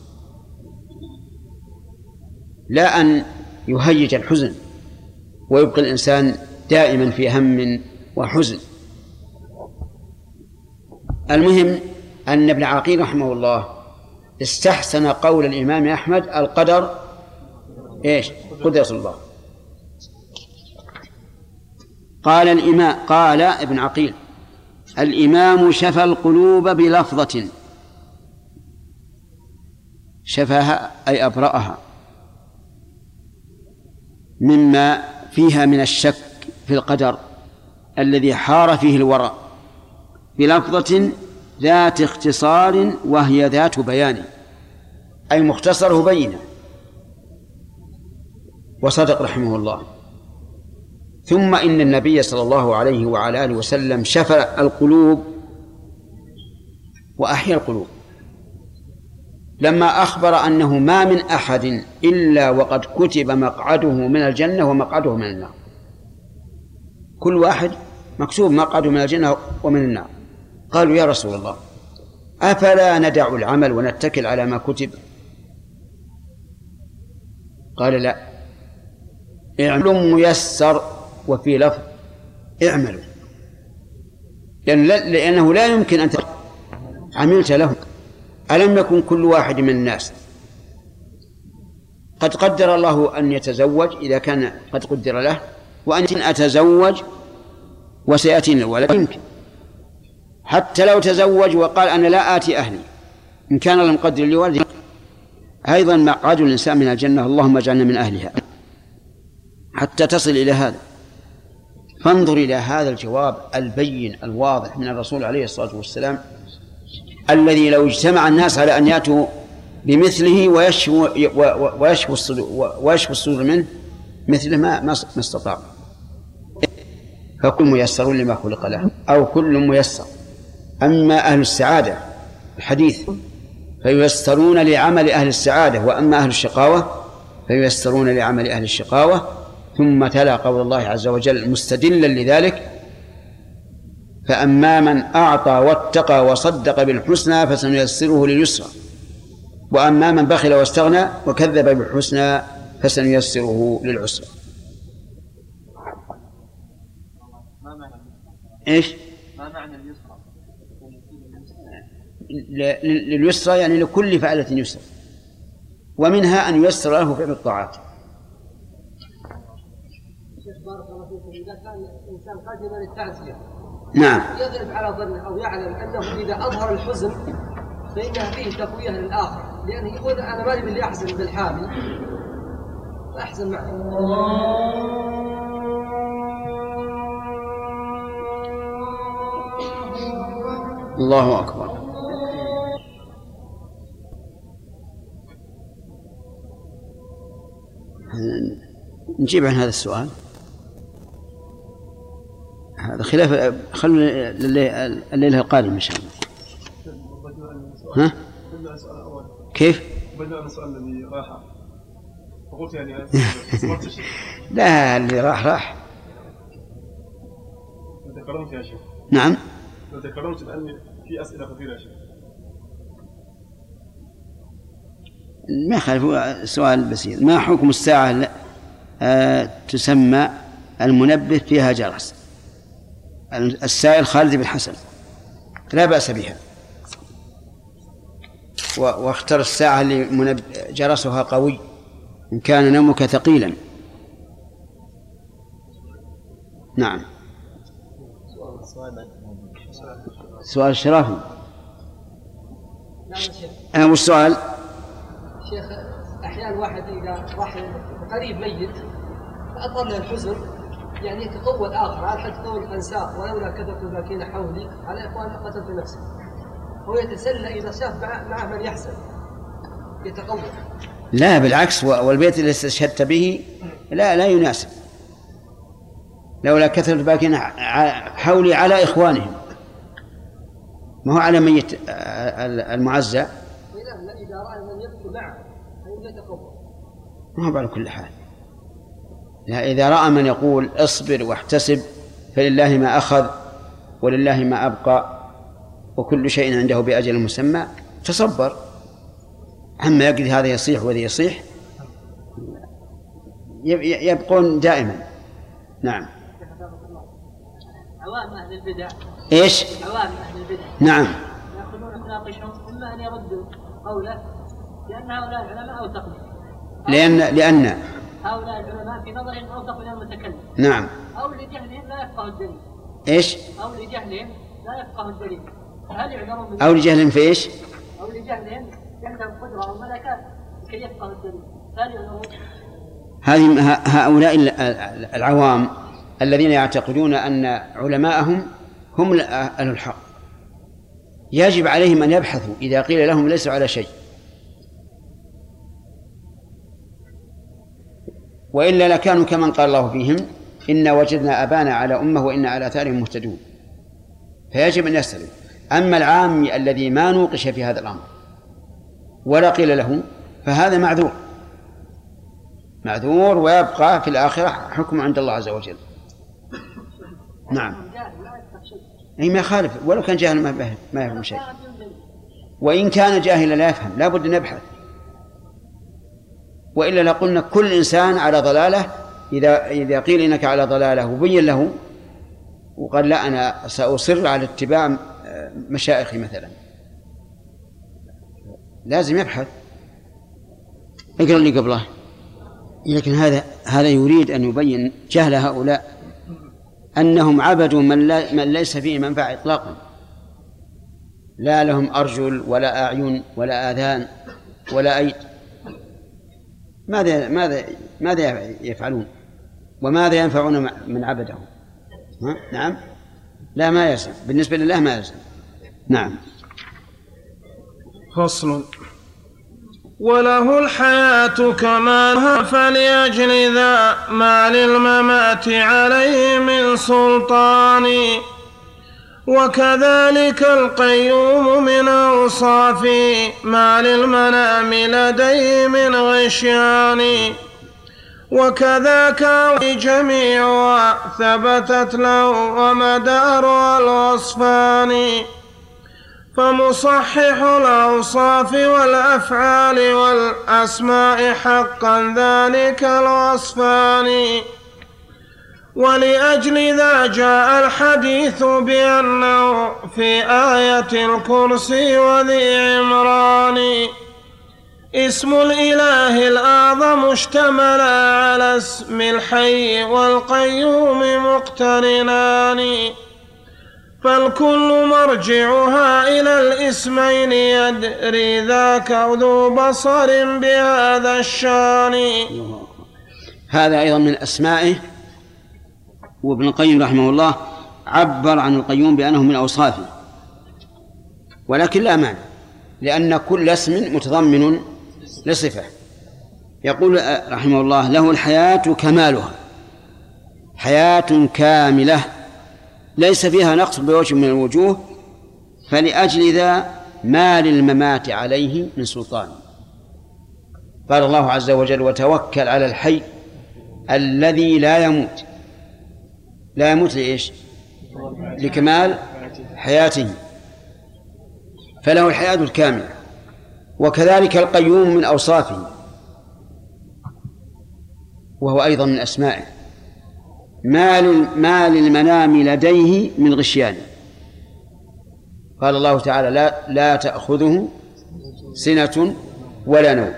لا أن يهيج الحزن ويبقى الإنسان دائما في هم وحزن. المهم أن ابن عقيل رحمه الله استحسن قول الإمام أحمد: القدر إيش؟ قدرة الله. قال ابن عقيل: الإمام شفى القلوب بلفظة، شفاها أي أبرأها مما فيها من الشك في القدر الذي حار فيه الورى، بلفظة ذات اختصار وهي ذات بيان، أي مختصره بينه. وصدق رحمه الله. ثم إن النبي صلى الله عليه وعلى آله وسلم شفى القلوب وأحيا القلوب لما أخبر أنه ما من أحد إلا وقد كتب مقعده من الجنة ومقعده من النار. كل واحد مكتوب مقعده من الجنة ومن النار. قالوا: يا رسول الله، أفلا ندع العمل ونتكل على ما كتب؟ قال: لا، اعمل ميسر، وفي لفظ اعملوا، لأنه لا يمكن أن عملت له. ألم يكن كل واحد من الناس قد قدر الله أن يتزوج إذا كان قد قدر له، وأن أتزوج وسيأتيني الولد؟ يمكن. حتى لو تزوج وقال: أنا لا آتي أهلي، إن كان الله مقدر لي ولدي، أيضا مقعد الإنسان من الجنة، اللهم اجعلنا من أهلها، حتى تصل إلى هذا. فانظر إلى هذا الجواب البين الواضح من الرسول عليه الصلاة والسلام، الذي لو اجتمع الناس على أن يأتوا بمثله ويشفوا الصدور منه مثله ما استطاع. فكل ميسر لما خلق له أو كل ميسر. أما أهل السعادة الحديث فييسرون لعمل أهل السعادة، وأما أهل الشقاوة فييسرون لعمل أهل الشقاوة. ثم تلا قول الله عز وجل مستدلا لذلك: فأما من أعطى واتقى وصدق بالحسنى فسنيسره لليسرى، وأما من بخل واستغنى وكذب بالحسنى فسنيسره للعسرى. إيش؟ ما معنى اليسرى؟ لليسرى يعني لكل فعلة يسر، ومنها أن ييسر له فعل الطاعات. شيخ بارك الله فيكم، إذا كان الإنسان قادرا للتعزية نعم يغلب على ظنه أو يعلم أنه إذا أظهر الحزن فإنها فيه تقوية للآخر، لأنه يقول أنا مالي باللي أحزن بالحامل فأحزن معه. الله أكبر. نجيب عن هذا السؤال. هذا خلاف، خلوا الليلة القادم إن شاء الله. ها؟ كيف؟ بدأ السؤال الذي راح فقلت يعني لا، اللي راح. تكرمت يا شيخ. نعم. تكرمت لأن في أسئلة كثيرة يا شيخ. ما يخالف، سؤال بسيط. ما حكم الساعة تسمى المنبه فيها جرس؟ السائل خالد بن حسن لا بأس بها، واختر الساعة اللي جرسها قوي إن كان نومك ثقيلا. نعم. سؤال الشرافي. نعم والسؤال شيخ، أحيانا واحد إذا راح قريب ميت فأطل الحزن يعني يتقوى الآخر على حد قول أنساق ولولا كثرة الباكين حولي على إخوان قتلت نفسه، هو يتسلى إذا شاف معه من يحزن يتقوى. لا بالعكس، والبيت اللي استشهدت به لا يناسب. لولا كثرة الباكين حولي على إخوانهم، ما هو على ميت المعزى. لا إذا رأى من يبكي معه يتقوى، ما هو على كل حال. لا، إذا رأى من يقول اصبر واحتسب فلله ما أخذ ولله ما أبقى وكل شيء عنده بأجل مسمى تصبر. أما يقضي هذا يصيح وذي يصيح يبقون دائما. نعم. عوام أهل البدع. إيش؟ عوام أهل البدع. نعم. يأخذون تناقشهم إما أن يردوا قوله لأن هؤلاء العلماء أوثق لأن هؤلاء العلماء في نظرهم أوثق من المتكلم. نعم. أو لجهلهم لا يفقه الدليل. إيش؟ أو لجهلهم لا يفقه الدليل. هل يعذرون؟ أو لجهلهم في إيش؟ أو لجهلهم عندهم قدرة أو ملكات كي يفقه الدليل. هل يعذرون؟ هؤلاء العوام الذين يعتقدون أن علماءهم هم أهل الحق يجب عليهم أن يبحثوا إذا قيل لهم ليسوا على شيء، وإلا لكانوا كمن قال الله فيهم إنا وجدنا أبانا على أمة وإنا على آثارهم مهتدون. فيجب أن يسلم. أما العامي الذي ما نوقش في هذا الأمر ولا قيل له فهذا معذور ويبقى في الآخرة حكم عند الله عز وجل. نعم. أي ما يخالف، ولو كان جاهل ما يفهم شيء، وإن كان جاهلا لا يفهم لا بد أن يبحث، وإلا لقلنا كل إنسان على ضلالة. إذا قيل إنك على ضلالة وبين له وقال لا أنا سأصر على اتباع مشايخي مثلا، لازم يبحث. اقرأ لي قبله. لكن هذا يريد أن يبين جهل هؤلاء أنهم عبدوا من ليس فيه منفعة إطلاقا، لا لهم أرجل ولا أعين ولا آذان ولا أيد. ماذا يفعلون وماذا ينفعون من عبدهم؟ نعم. لا، ما يلزم بالنسبة لله، ما يلزم. نعم. فصل. وله الحياة كمالها فلأجل ذا ما للممات عليه من سلطان. وكذلك القيوم من أوصاف ما للمنام لديه من غشيان. وكذاك جميعها ثبتت له ومدارها الوصفان. فمصحح الأوصاف والأفعال والأسماء حقا ذلك الوصفان. ولأجل ذا جاء الحديث بأنه في آية الكرسي وذي عمران اسم الإله الأعظم اشتمل على اسم الحي والقيوم مقترنان. فالكل مرجعها إلى الاسمين يدري ذاك ذو بصر بهذا الشان. هذا أيضا من أسمائه. وابن القيم رحمه الله عبر عن القيوم بأنه من أوصافه، ولكن لا مانع، لأن كل اسم متضمن لصفة. يقول رحمه الله: له الحياة كمالها، حياة كاملة ليس فيها نقص بوجه من الوجوه، فلأجل ذا ما للممات عليه من سلطان. قال الله عز وجل: وتوكل على الحي الذي لا يموت. لا يموت لإيش؟ لكمال حياته، فله الحياة الكاملة. وكذلك القيوم من أوصافه، وهو أيضا من أسمائه. ما للمنام لديه من غشيان. قال الله تعالى: لا تأخذه سنة ولا نوم.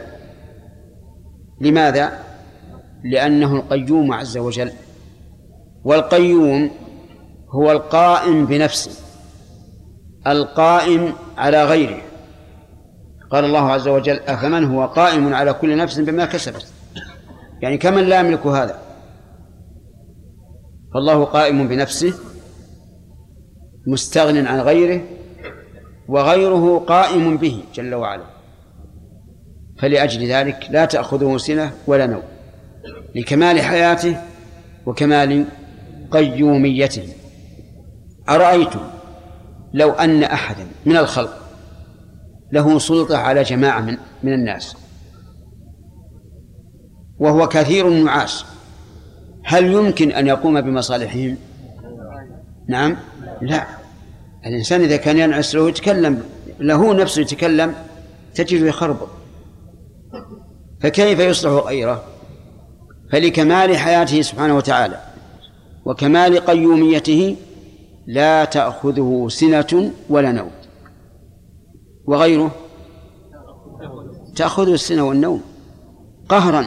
لماذا؟ لأنه القيوم عز وجل، والقيوم هو القائم بنفسه القائم على غيره. قال الله عز وجل: أفمن هو قائم على كل نفس بما كسبت، يعني كمن لا يملك هذا. فالله قائم بنفسه مستغن عن غيره، وغيره قائم به جل وعلا. فلأجل ذلك لا تأخذه سنة ولا نوم، لكمال حياته وكمال قيوميته. أرأيتم لو أن أحدا من الخلق له سلطة على جماعة من الناس وهو كثير النعاس، هل يمكن أن يقوم بمصالحهم؟ نعم، لا. الإنسان إذا كان ينعس له يتكلم، له نفسه يتكلم، تجده يخربط، فكيف يصلح غيره؟ فلكمال حياته سبحانه وتعالى وكمال قيوميته لا تأخذه سنة ولا نوم، وغيره تأخذه السنة والنوم قهرا.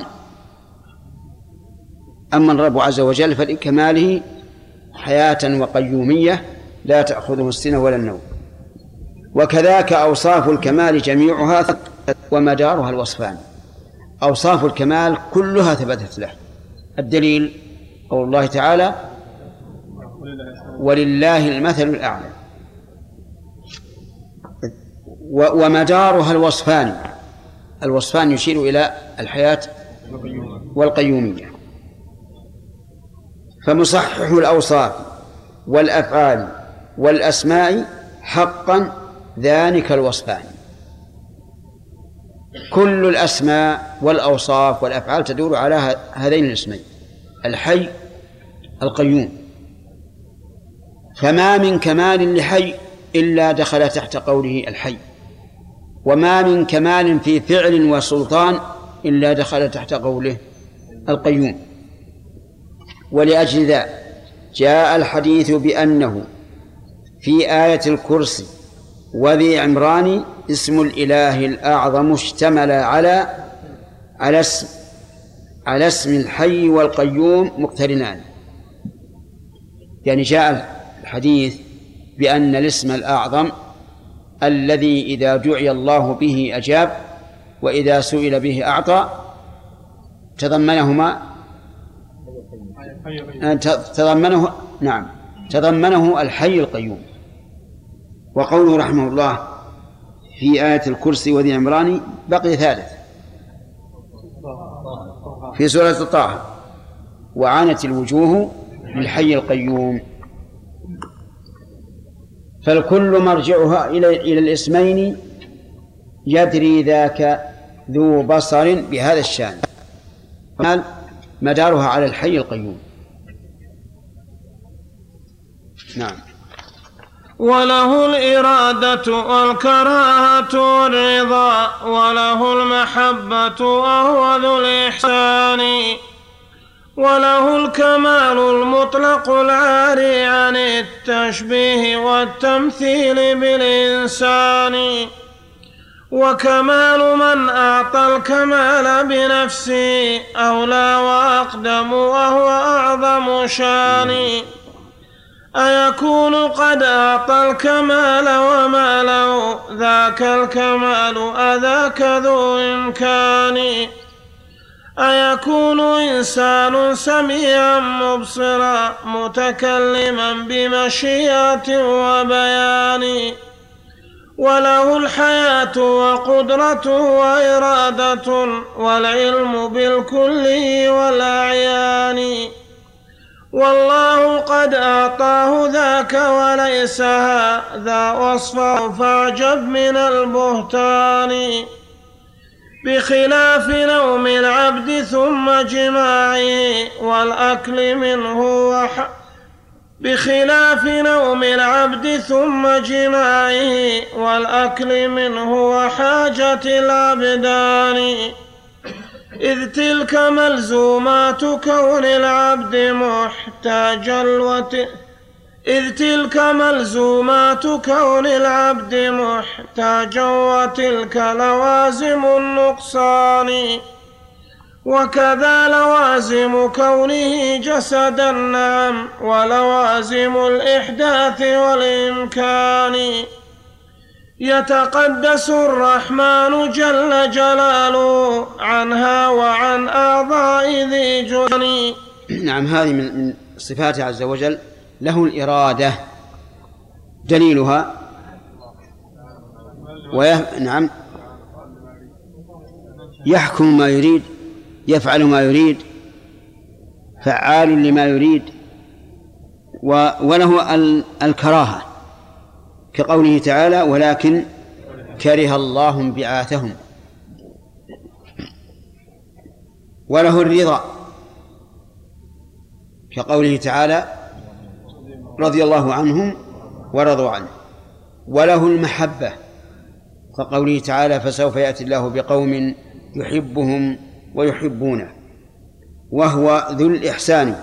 أما الرب عز وجل فلكماله حياة وقيومية لا تأخذه السنة ولا النوم. وكذاك أوصاف الكمال جميعها ومدارها الوصفان. أوصاف الكمال كلها ثبتت له. الدليل قول الله تعالى: ولله المثل الأعلى. ومدارها الوصفان. الوصفان يشير إلى الحياة والقيومية. فمصحح الأوصاف والأفعال والأسماء حقا ذلك الوصفان. كل الأسماء والأوصاف والأفعال تدور على هذين الاسمين: الحي القيوم. فما من كمال لحي إلا دخل تحت قوله الحي، وما من كمال في فعل وسلطان إلا دخل تحت قوله القيوم. ولأجل ذا جاء الحديث بأنه في آية الكرسي وذي عمران اسم الإله الأعظم اشتمل على اسم الحي والقيوم مقترنان. يعني جاء الحديث بأن الاسم الأعظم الذي إذا دعي الله به أجاب وإذا سئل به أعطى تضمنه الحي القيوم. وقوله رحمه الله في آية الكرسي وذي عمران بقي ثالث، في سورة طه: وعنت الوجوه للحي القيوم. فالكل مرجعها إلى الاسمين يدري ذاك ذو بصر بهذا الشان، مدارها على الحي القيوم. نعم. وله الإرادة والكراهة والرضا، وله المحبة وهو ذو الإحسان، وله الكمال المطلق العاري عن التشبيه والتمثيل بالإنسان، وكمال من أعطى الكمال بنفسه أولى وأقدم وهو أعظم شان. أيكون قد أعطى الكمال وما له ذاك الكمال أذاك ذو إمكان. أيكون إنسان سميعا مبصرا متكلما بمشيئة وبيان، وله الحياة وقدرة وإرادة والعلم بالكل والأعيان. والله قد أعطاه ذاك وليس هذا وصفه فاعجب من البهتان. بخلاف نوم العبد ثم جماعه والأكل منه بخلاف نوم العبد ثم جماعه والأكل منه وحاجة الأبدان. إذ تلك ملزومات كون العبد محتاجا وتلك لوازم النقصان. وكذا لوازم كونه جسدا نعم، ولوازم الإحداث والإمكان. يتقدس الرحمن جل جلاله عنها وعن أعضاء ذي جني. نعم، هذه من صفاته عز وجل. له الإرادة، دليلها نعم، يحكم ما يريد، يفعل ما يريد، فعال لما يريد. وله الكراهة كقوله تعالى: ولكن كره الله انبعاثهم. وله الرضا كقوله تعالى: رضي الله عنهم ورضوا عنه. وله المحبة كقوله تعالى: فسوف يأتي الله بقوم يحبهم ويحبونه. وهو ذو الإحسان،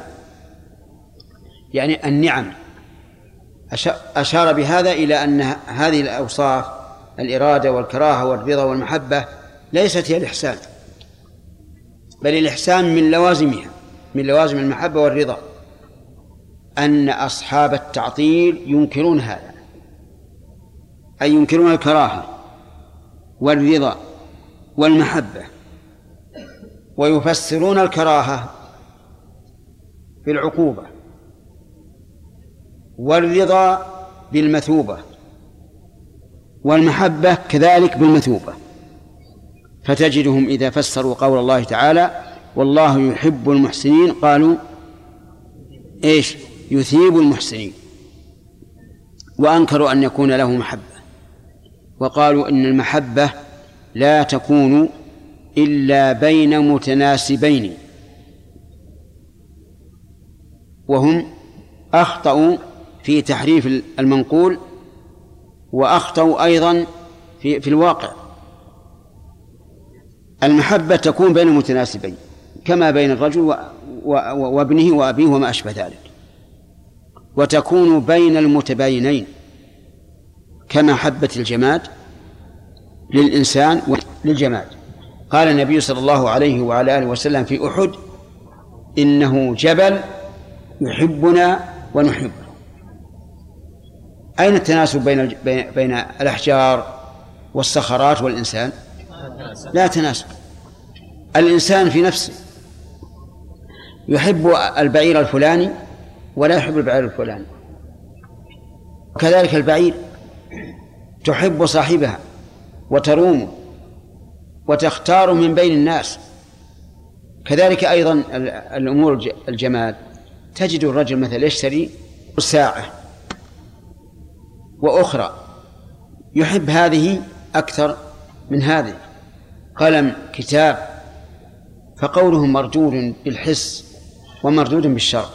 يعني النعم. أشار بهذا إلى أن هذه الأوصاف، الإرادة والكراهة والرضا والمحبة، ليست هي الإحسان، بل الإحسان من لوازمها، من لوازم المحبة والرضا، أن أصحاب التعطيل ينكرون هذا، أي ينكرون الكراهة والرضا والمحبة، ويفسرون الكراهة بالعقوبة، والرضا بالمثوبة، والمحبة كذلك بالمثوبة. فتجدهم إذا فسروا قول الله تعالى: والله يحب المحسنين، قالوا إيش؟ يثيب المحسنين. وأنكروا أن يكون له محبة، وقالوا إن المحبة لا تكون إلا بين متناسبين، وهم أخطأوا في تحريف المنقول، وأخطأوا أيضا في الواقع. المحبة تكون بين المتناسبين، كما بين الرجل وابنه وأبيه وما أشبه ذلك، وتكون بين المتباينين، كمحبة الجماد للإنسان وللجماد. قال النبي صلى الله عليه وعلى آله وسلم في أحد: إنه جبل يحبنا ونحبه. أين التناسب بين الأحجار والصخرات والإنسان؟ لا تناسب. الإنسان في نفسه يحب البعير الفلاني ولا يحب البعير الفلاني، وكذلك البعير تحب صاحبها وترومه وتختار من بين الناس كذلك أيضا الأمور الجمال، تجد الرجل مثلا يشتري ساعة وأخرى يحب هذه أكثر من هذه، قلم، كتاب، فقوله مردود بالحس ومردود بالشرع.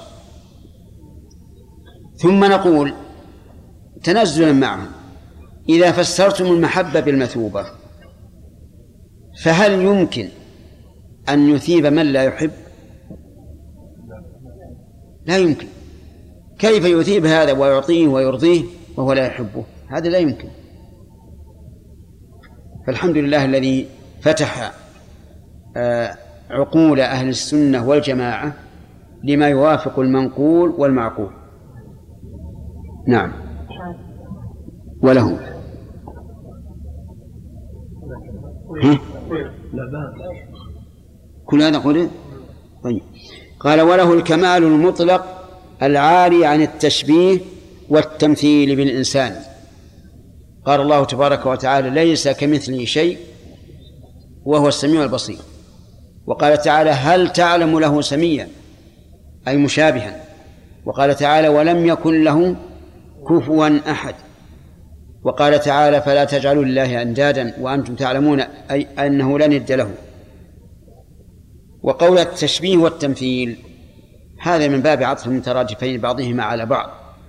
ثم نقول تنزلا معهم: إذا فسرتم المحبة بالمثوبة فهل يمكن أن يثيب من لا يحب؟ لا يمكن. كيف يثيب هذا ويعطيه ويرضيه وهو لا يحبه؟ هذا لا يمكن. فالحمد لله الذي فتح عقول أهل السنة والجماعة لما يوافق المنقول والمعقول. نعم. وله كل هذا قوله. طيب. قال: وله الكمال المطلق العاري عن التشبيه والتمثيل بالإنسان. قال الله تبارك وتعالى: ليس كمثله شيء وهو السميع البصير. وقال تعالى: هل تعلم له سميا، أي مشابها. وقال تعالى: ولم يكن له كفوا أحد. وقال تعالى: فلا تجعلوا لله أندادا وأنتم تعلمون أي أنه لا ند له. وقول التشبيه والتمثيل هذا من باب عطف المترادفين بعضهما على بعض،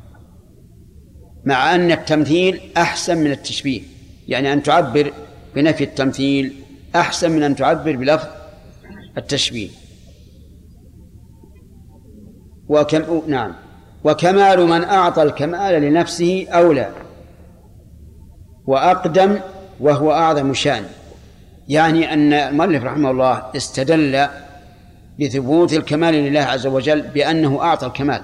مع أن التمثيل أحسن من التشبيه، يعني أن تعبر بنفي التمثيل أحسن من أن تعبر بلفظ التشبيه. نعم. وكمال من أعطى الكمال لنفسه أولى وأقدم وهو أعظم شأن. يعني أن المؤلف رحمه الله استدل بثبوت الكمال لله عز وجل بأنه أعطى الكمال،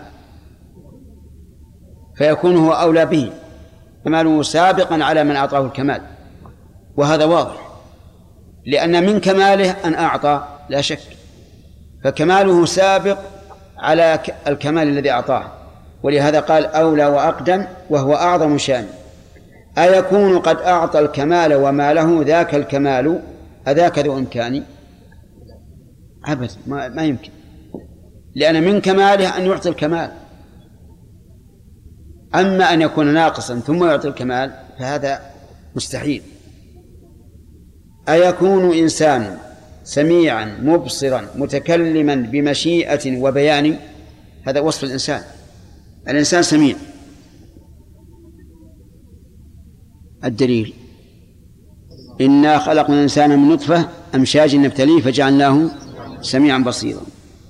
فيكون هو أولى به، كماله سابقا على من أعطاه الكمال. وهذا واضح، لأن من كماله أن أعطى لا شك، فكماله سابق على الكمال الذي أعطاه. ولهذا قال: أولى وأقدم وهو أعظم شأن. أيكون قد أعطى الكمال وما له ذاك الكمال أذاك ذو إمكان؟ أبدا، ما يمكن، لأن من كماله أن يعطي الكمال. أما أن يكون ناقصا ثم يعطي الكمال فهذا مستحيل. أيكون إنسان سميعا مبصرا متكلما بمشيئة وبيان؟ هذا وصف الإنسان. الإنسان سميع. الدليل: إنا خلقنا الإنسان من نطفة أمشاج نبتليه فجعلناه سميعا بصيرا.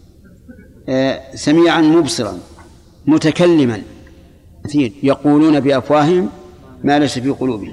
سميعا مبصرا متكلما، يقولون بأفواههم ما ليس في قلوبهم.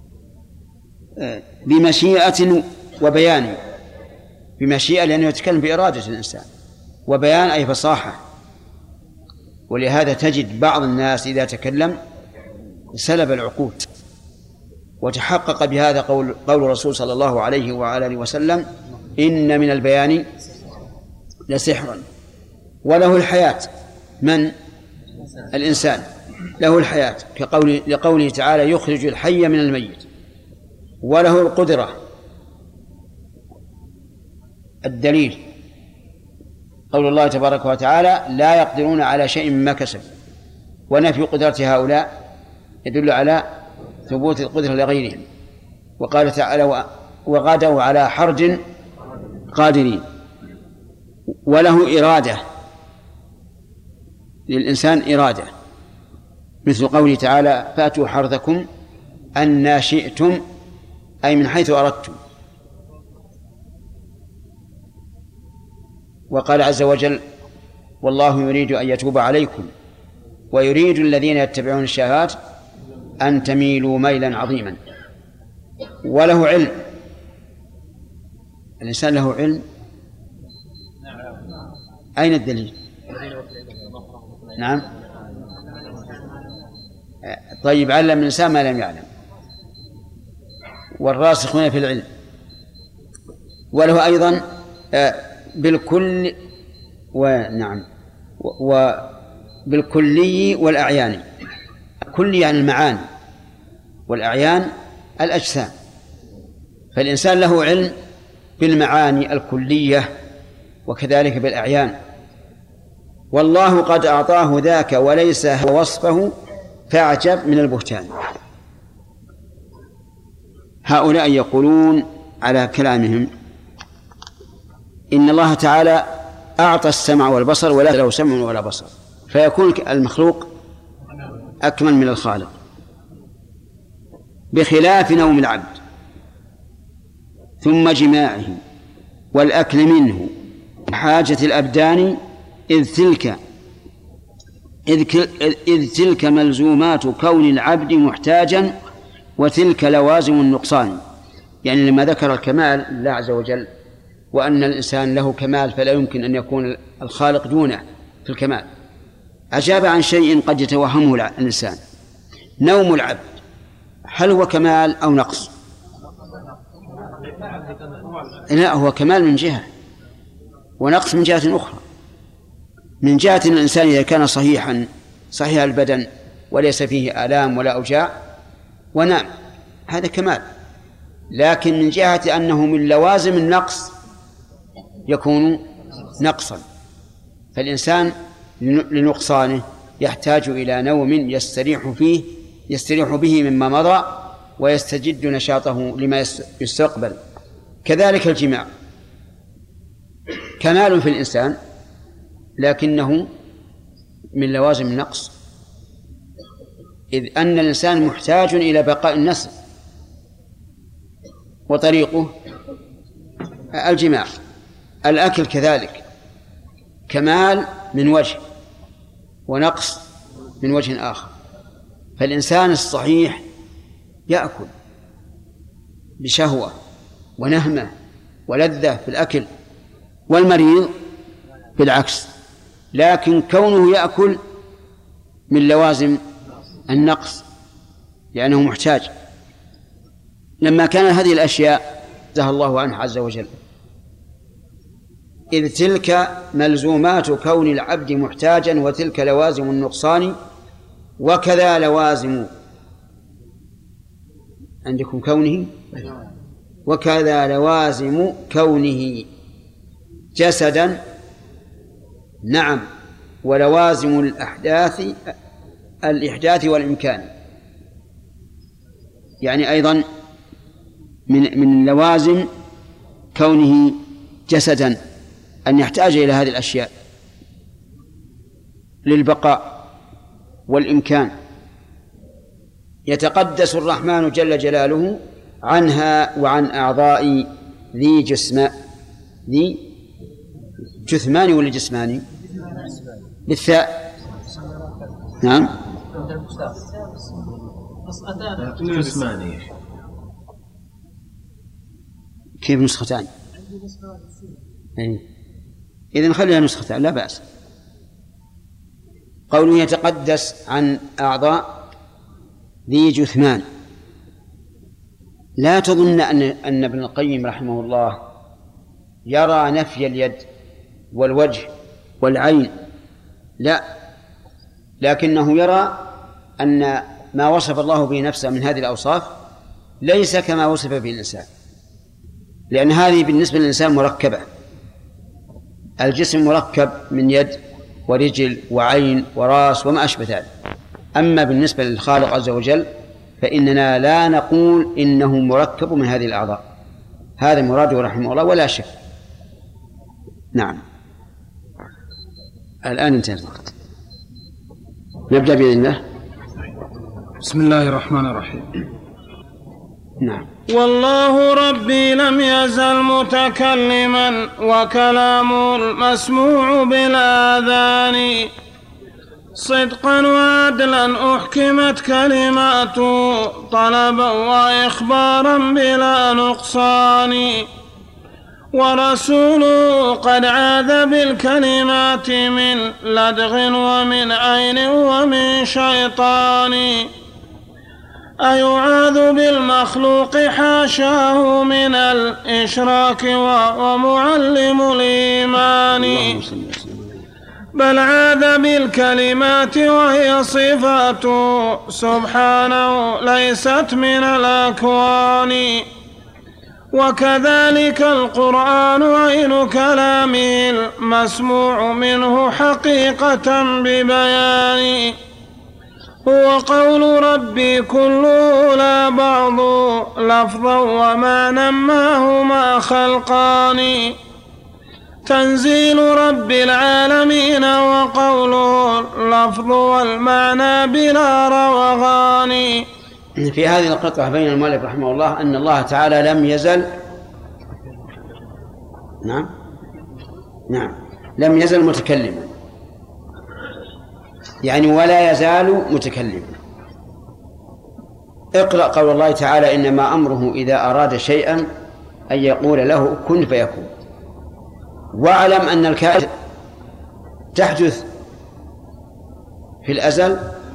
بمشيئة وبيان، بمشيئة لأنه يتكلم بإرادة الإنسان، وبيان أي فصاحة. ولهذا تجد بعض الناس إذا تكلم سلب العقول. وتحقق بهذا قول الرسول صلى الله عليه وآله وسلم: إن من البيان لسحرا. وله الحياة. من؟ الإنسان له الحياة، لقوله تعالى: يخرج الحي من الميت. وله القدرة. الدليل: قول الله تبارك وتعالى: لا يقدرون على شيء مما كسبوا. ونفي قدرة هؤلاء يدل على ثبوت القدرة لغيرهم. وقال تعالى: وغدوا على حرد قادرين. وله إرادة، للإنسان إرادة، مثل قوله تعالى: فاتوا حرثكم أن شئتم، أي من حيث أردتم. وقال عز وجل: والله يريد أن يتوب عليكم ويريد الذين يتبعون الشهوات أن تميلوا ميلا عظيما. وله علم. الإنسان له علم. أين الدليل؟ نعم. طيب، علم الإنسان ما لم يعلم. والراسخون في العلم. وله أيضا بالكل، ونعم، وبالكلي والأعيان. الكل يعني المعاني، والأعيان الأجسام. فالإنسان له علم بالمعاني الكلية وكذلك بالأعيان، والله قد أعطاه ذاك وليس وصفه فاعجب من البهتان. هؤلاء يقولون على كلامهم إن الله تعالى أعطى السمع والبصر ولا له سمع ولا بصر، فيكون المخلوق أكمل من الخالق، بخلاف نوم العبد ثم جماعه والأكل منه حاجة الأبدان، إذ تلك ملزومات كون العبد محتاجا وتلك لوازم النقصان. يعني لما ذكر الكمال الله عز وجل وأن الإنسان له كمال فلا يمكن أن يكون الخالق دونه في الكمال، أجاب عن شيء قد يتوهمه الإنسان. نوم العبد هل هو كمال أو نقص؟ لا، هو كمال من جهة ونقص من جهة أخرى. من جهة أن الإنسان إذا كان صحيح البدن وليس فيه آلام ولا أوجاع ونام، هذا كمال. لكن من جهة أنه من لوازم النقص يكون نقصا، فالإنسان لنقصانه يحتاج إلى نوم يستريح به مما مضى ويستجد نشاطه لما يستقبل. كذلك الجماع كمال في الإنسان لكنه من لوازم النقص، إذ أن الإنسان محتاج إلى بقاء النسل وطريقه الجماع. الأكل كذلك كمال من وجه ونقص من وجه آخر، فالإنسان الصحيح يأكل بشهوة ونهمة ولذة في الأكل، والمريض بالعكس، لكن كونه يأكل من لوازم النقص لأنه محتاج. لما كان هذه الأشياء نزه الله عنه عز وجل، إذ تلك ملزومات كون العبد محتاجا وتلك لوازم النقصان وكذا لوازم عندكم كونه وكذا لوازم كونه جسدا، نعم، ولوازم الإحداث والإمكان، يعني أيضا من لوازم كونه جسدا أن يحتاج إلى هذه الأشياء للبقاء والإمكان. يتقدس الرحمن جل جلاله عنها وعن أعضاء ذي جثمان ولا جسماني بالثاء؟ نعم جسماني. كيف نسختان؟ إذن خليها نسختان لا بأس. قوله يتقدس عن أعضاء ذي جثمان، لا تظن أن ابن القيم رحمه الله يرى نفي اليد والوجه والعين، لا، لكنه يرى أن ما وصف الله به نفسه من هذه الأوصاف ليس كما وصف به الإنسان، لأن هذه بالنسبة للإنسان مركبة، الجسم مركب من يد ورجل وعين وراس وما أشبه ذلك. أما بالنسبة للخالق عز وجل فإننا لا نقول إنه مركب من هذه الأعضاء، هذا مراده رحمه الله ولا شك. نعم، الآن انتهى الوقت، نبدأ بإذن الله. بسم الله الرحمن الرحيم. نعم. والله ربي لم يزل متكلما وكلام المسموع بالآذان، صدقا وعدلا أحكمت كلماته طلبا وإخبارا بلا نقصان، ورسوله قد عاذ بالكلمات من لدغ ومن عين ومن شيطان، أيعاذ بالمخلوق حاشاه من الإشراك ومعلم الإيمان، بل عاذ بالكلمات وهي صفاته سبحانه ليست من الأكوان، وكذلك القرآن عين كلامه المسموع منه حقيقة ببيان. هو قول ربي كله لا بعض لفظا ومعنى ما هما خلقان. تنزيل رب العالمين وقوله اللفظ والمعنى بلا روغان. في هذه القطعة بين المؤلف رحمه الله أن الله تعالى لم يزل لم يزل متكلما، يعني ولا يزال متكلما. اقرأ قول الله تعالى إنما أمره إذا أراد شيئا أن يقول له كن فيكون. واعلم أن الكائنات تحدث في الأزل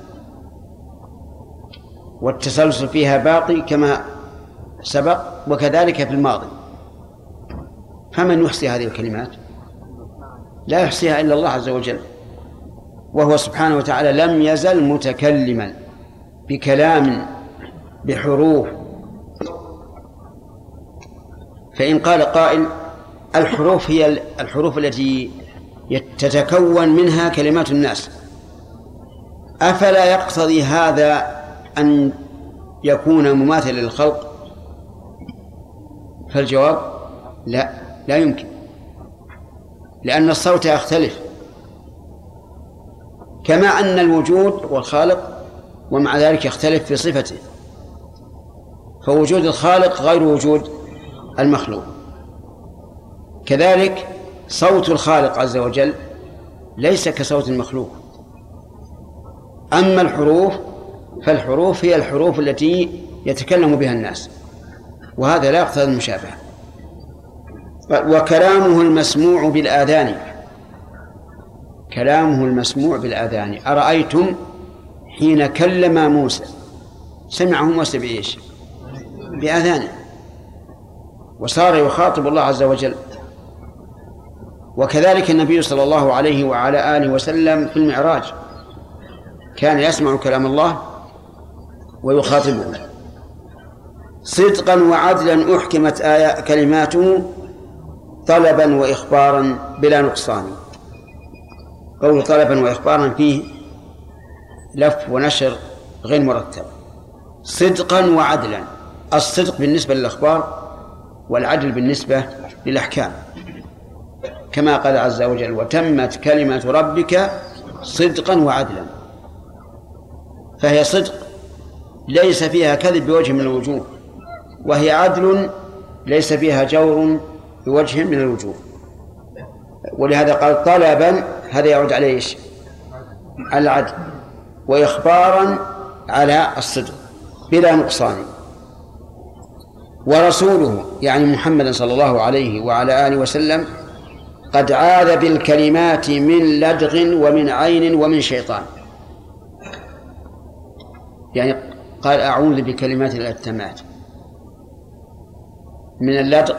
والتسلسل فيها باقي كما سبق، وكذلك في الماضي. فمن يحصي هذه الكلمات؟ لا يحصيها إلا الله عز وجل، وهو سبحانه وتعالى لم يزل متكلما بكلام بحروف. فإن قال قائل الحروف هي الحروف التي تتكون منها كلمات الناس، أفلا يقتضي هذا أن يكون مماثلا للخلق؟ فالجواب لا يمكن، لأن الصوت يختلف، كما أن الوجود والخالق ومع ذلك يختلف في صفته. فوجود الخالق غير وجود المخلوق، كذلك صوت الخالق عز وجل ليس كصوت المخلوق. أما الحروف فالحروف هي الحروف التي يتكلم بها الناس، وهذا لا يقتضي المشابهة. وكلامه المسموع بالآذان، كلامه المسموع بالآذان. أرأيتم حين كلم موسى سمعه موسى بإيش؟ بآذانه، وصار يخاطب الله عز وجل. وكذلك النبي صلى الله عليه وعلى آله وسلم في المعراج كان يسمع كلام الله ويخاطبه. صدقا وعدلا أحكمت كلماته طلبا وإخبارا بلا نقصان. قول طلبا وإخبارا فيه لف ونشر غير مرتب. صدقا وعدلا، الصدق بالنسبة للأخبار والعدل بالنسبة للأحكام، كما قال عز وجل وتمت كلمة ربك صدقا وعدلا. فهي صدق ليس فيها كذب بوجه من الوجوه، وهي عدل ليس فيها جور بوجه من الوجوه. ولهذا قال طلبا، هذا يعود عليه العدل، وإخبارا على الصدق بلا نقصان. ورسوله يعني محمد صلى الله عليه وعلى آله وسلم قد عاذ بالكلمات من لدغ ومن عين ومن شيطان، يعني قال أعوذ بكلمات التامات من اللدغ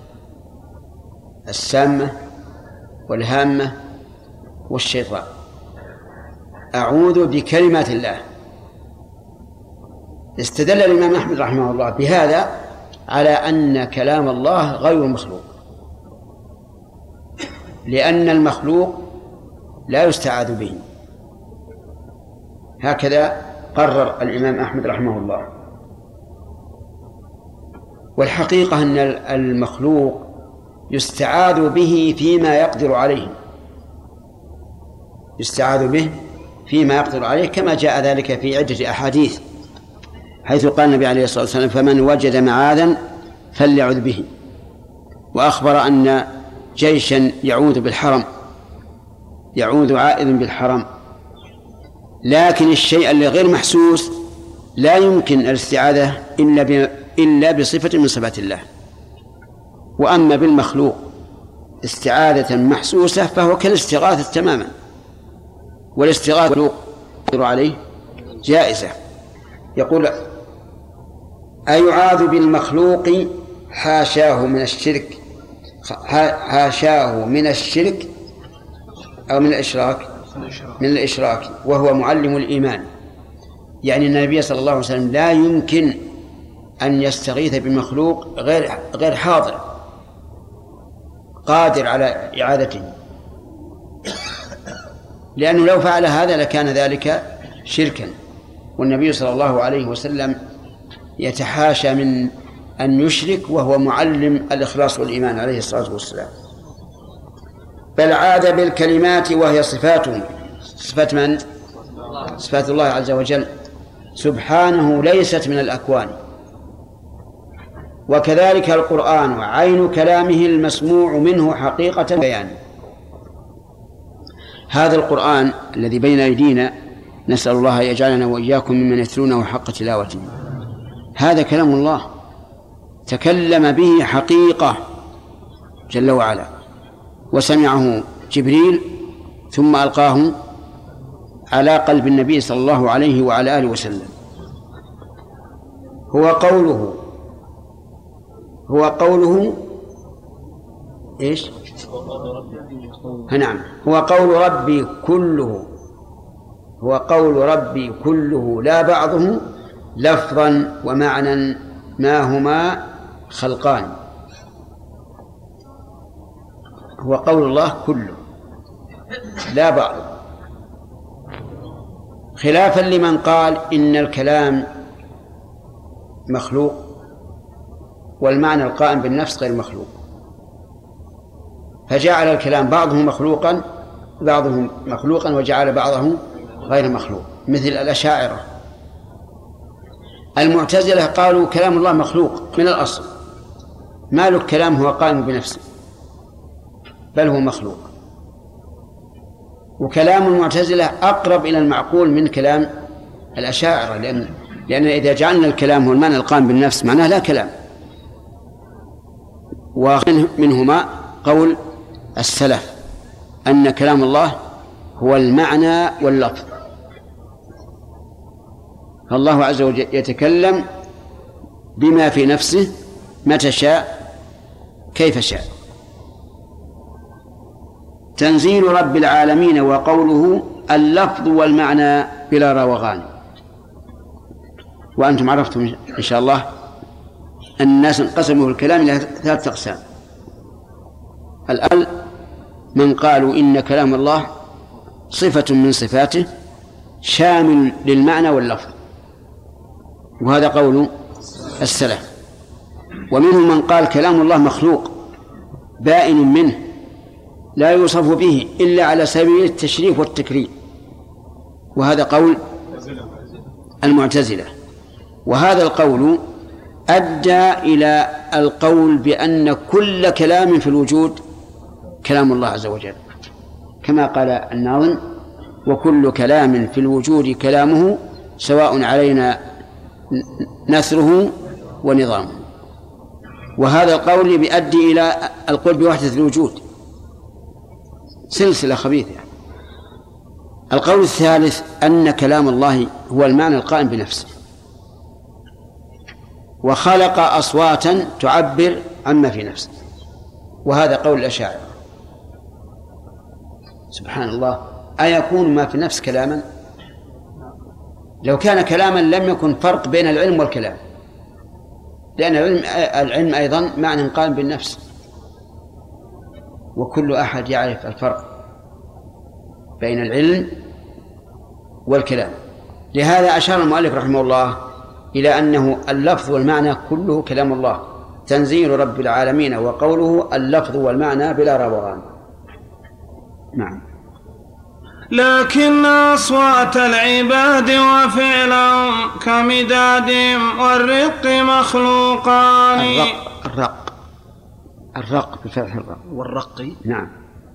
السامة والهامة والشيطان. أعوذ بكلمات الله. استدل الإمام أحمد رحمه الله بهذا على أن كلام الله غير مخلوق، لأن المخلوق لا يستعاذ به. هكذا قرر الإمام أحمد رحمه الله. والحقيقة أن المخلوق يستعاذ به فيما يقدر عليه، يستعاذ به فيما يقدر عليه، كما جاء ذلك في عدة أحاديث، حيث قال النبي عليه الصلاة والسلام فمن وجد معاذا فليعذ به. وأخبر أن جيشا يعوذ بالحرم، يعوذ عائذ بالحرم. لكن الشيء اللي غير محسوس لا يمكن الاستعاذة إلا بصفة من صفات الله. وأما بالمخلوق استعاذة محسوسة فهو كالاستغاثة تماما، والاستغاثة عليه جائزة. يقول أيعاذ بالمخلوق حاشاه من الشرك، حاشاه من الشرك أو من الإشراك، من الإشراك، وهو معلم الإيمان. يعني النبي صلى الله عليه وسلم لا يمكن أن يستغيث بمخلوق غير حاضر قادر على إعادته، لأنه لو فعل هذا لكان ذلك شركا، والنبي صلى الله عليه وسلم يتحاشى من أن يشرك وهو معلم الإخلاص والإيمان عليه الصلاة والسلام. بل عاد بالكلمات وهي صفاته، صفات من؟ صفات الله عز وجل سبحانه ليست من الأكوان. وكذلك القرآن عين كلامه المسموع منه حقيقة بيان. هذا القرآن الذي بين أيدينا نسأل الله أن يجعلنا وإياكم ممن يتلونه حق تلاوته، هذا كلام الله تكلم به حقيقة جل وعلا، وسمعه جبريل ثم ألقاه على قلب النبي صلى الله عليه وعلى آله وسلم. هو قوله إيش؟ نعم، هو قول ربي كله، هو قول ربي كله لا بعضه لفظا ومعنى ما هما خلقان. هو قول الله كله لا بعض، خلافا لمن قال إن الكلام مخلوق والمعنى القائم بالنفس غير مخلوق، فجعل الكلام بعضه مخلوقا وجعل بعضه غير مخلوق، مثل الأشاعرة. المعتزلة قالوا كلام الله مخلوق من الأصل، ما له كلام هو قائم بنفسه بل هو مخلوق. وكلام المعتزلة أقرب إلى المعقول من كلام الأشاعرة، لأن إذا جعلنا الكلام هو المعنى القائم بالنفس معناه لا كلام. ومنهما قول السلف أن كلام الله هو المعنى واللفظ، فالله عز وجل يتكلم بما في نفسه متى شاء كيف شاء. تنزيل رب العالمين وقوله اللفظ والمعنى بلا روغان. وأنتم عرفتم إن شاء الله أن الناس انقسموا الكلام إلى 3 أقسام. الأول من قالوا إن كلام الله صفة من صفاته شامل للمعنى واللفظ، وهذا قول السلف. ومنهم من قال كلام الله مخلوق بائن منه لا يوصف به إلا على سبيل التشريف والتكريم، وهذا قول المعتزلة. وهذا القول أدى إلى القول بأن كل كلام في الوجود كلام الله عز وجل، كما قال الناظم: وكل كلام في الوجود كلامه سواء علينا نثره ونظامه. وهذا القول يؤدي إلى القول بوحدة الوجود، سلسلة خبيثة. القول الثالث أن كلام الله هو المعنى القائم بنفسه، وخلق أصواتا تعبر عما في نفسه، وهذا قول الأشاعرة. سبحان الله، أيكون ما في النفس كلاما؟ لو كان كلاما لم يكن فرق بين العلم والكلام، لأن العلم أيضا معنى قائم بالنفس، وكل أحد يعرف الفرق بين العلم والكلام. لهذا أشار المؤلف رحمه الله إلى أنه اللفظ والمعنى كله كلام الله، تنزيل رب العالمين وقوله اللفظ والمعنى بلا روغان. نعم. لكن أصوات العباد وفعلهم كمداد والرق مخلوقان. الرق بفتح الراء والرق. نعم.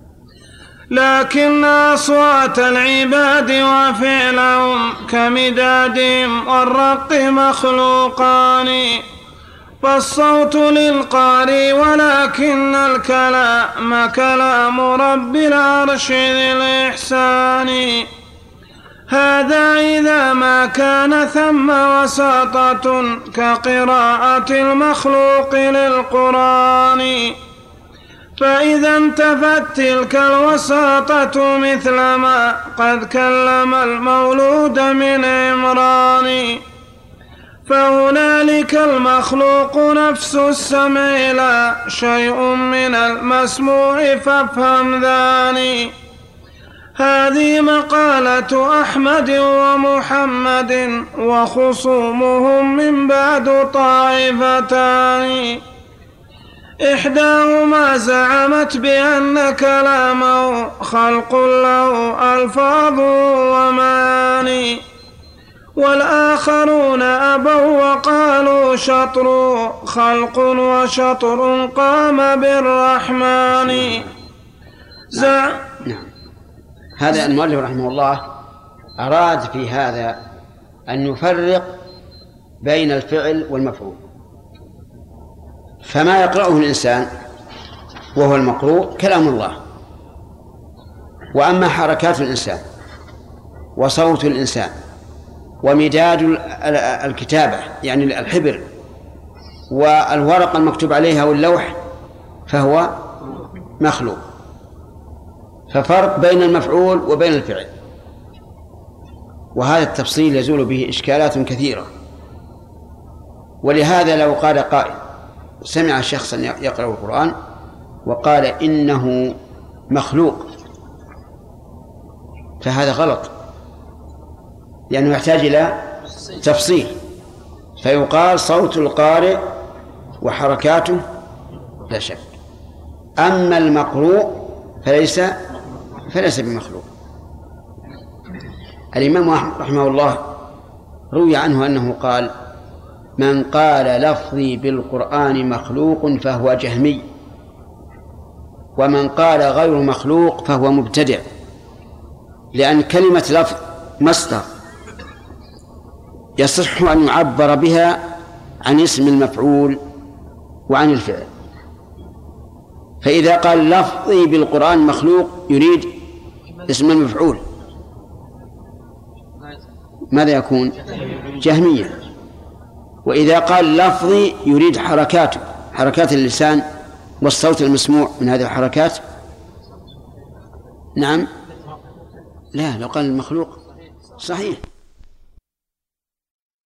لكن أصوات العباد وفعلهم كمداد والرق مخلوقان، فالصوت للقارئ ولكن الكلام كلام رب العرش ذي الإحسان. هذا إذا ما كان ثم وساطة كقراءة المخلوق للقرآن، فإذا انتفت تلك الوساطة مثلما قد كلم المولود من عمران، فهنالك المخلوق نفس السمع لا شيء من المسموع فافهم ذاني. هذه مقالة أحمد ومحمد وخصومهم من بعد طائفتان. إحداهما زعمت بأن كلامه خلق له ألفاظ ومعاني، والآخرون أبوا وقالوا شطر خلق وشطر قام بالرحمن. نعم. هذا المؤلف رحمه الله أراد في هذا أن يفرق بين الفعل والمفعول. فما يقرأه الإنسان وهو المقروء كلام الله، وأما حركات الإنسان وصوت الإنسان ومداد الكتابة يعني الحبر والورقة المكتوب عليها واللوح فهو مخلوق. ففرق بين المفعول وبين الفعل، وهذا التفصيل يزول به إشكالات كثيرة. ولهذا لو قال قائل سمع شخصا يقرأ القرآن وقال إنه مخلوق فهذا غلط، لأنه يحتاج إلى تفصيل. فيقال صوت القارئ وحركاته لا شك، أما المقروء فليس بمخلوق. الإمام أحمد رحمه الله روي عنه أنه قال: من قال لفظي بالقرآن مخلوق فهو جهمي، ومن قال غير مخلوق فهو مبتدع، لأن كلمة لفظ مصدر يصح أن يعبر بها عن اسم المفعول وعن الفعل. فإذا قال لفظي بالقرآن مخلوق يريد اسم المفعول، ماذا يكون؟ جهمية. وإذا قال لفظي يريد حركات اللسان والصوت المسموع من هذه الحركات، نعم، لا، لو قال المخلوق صحيح.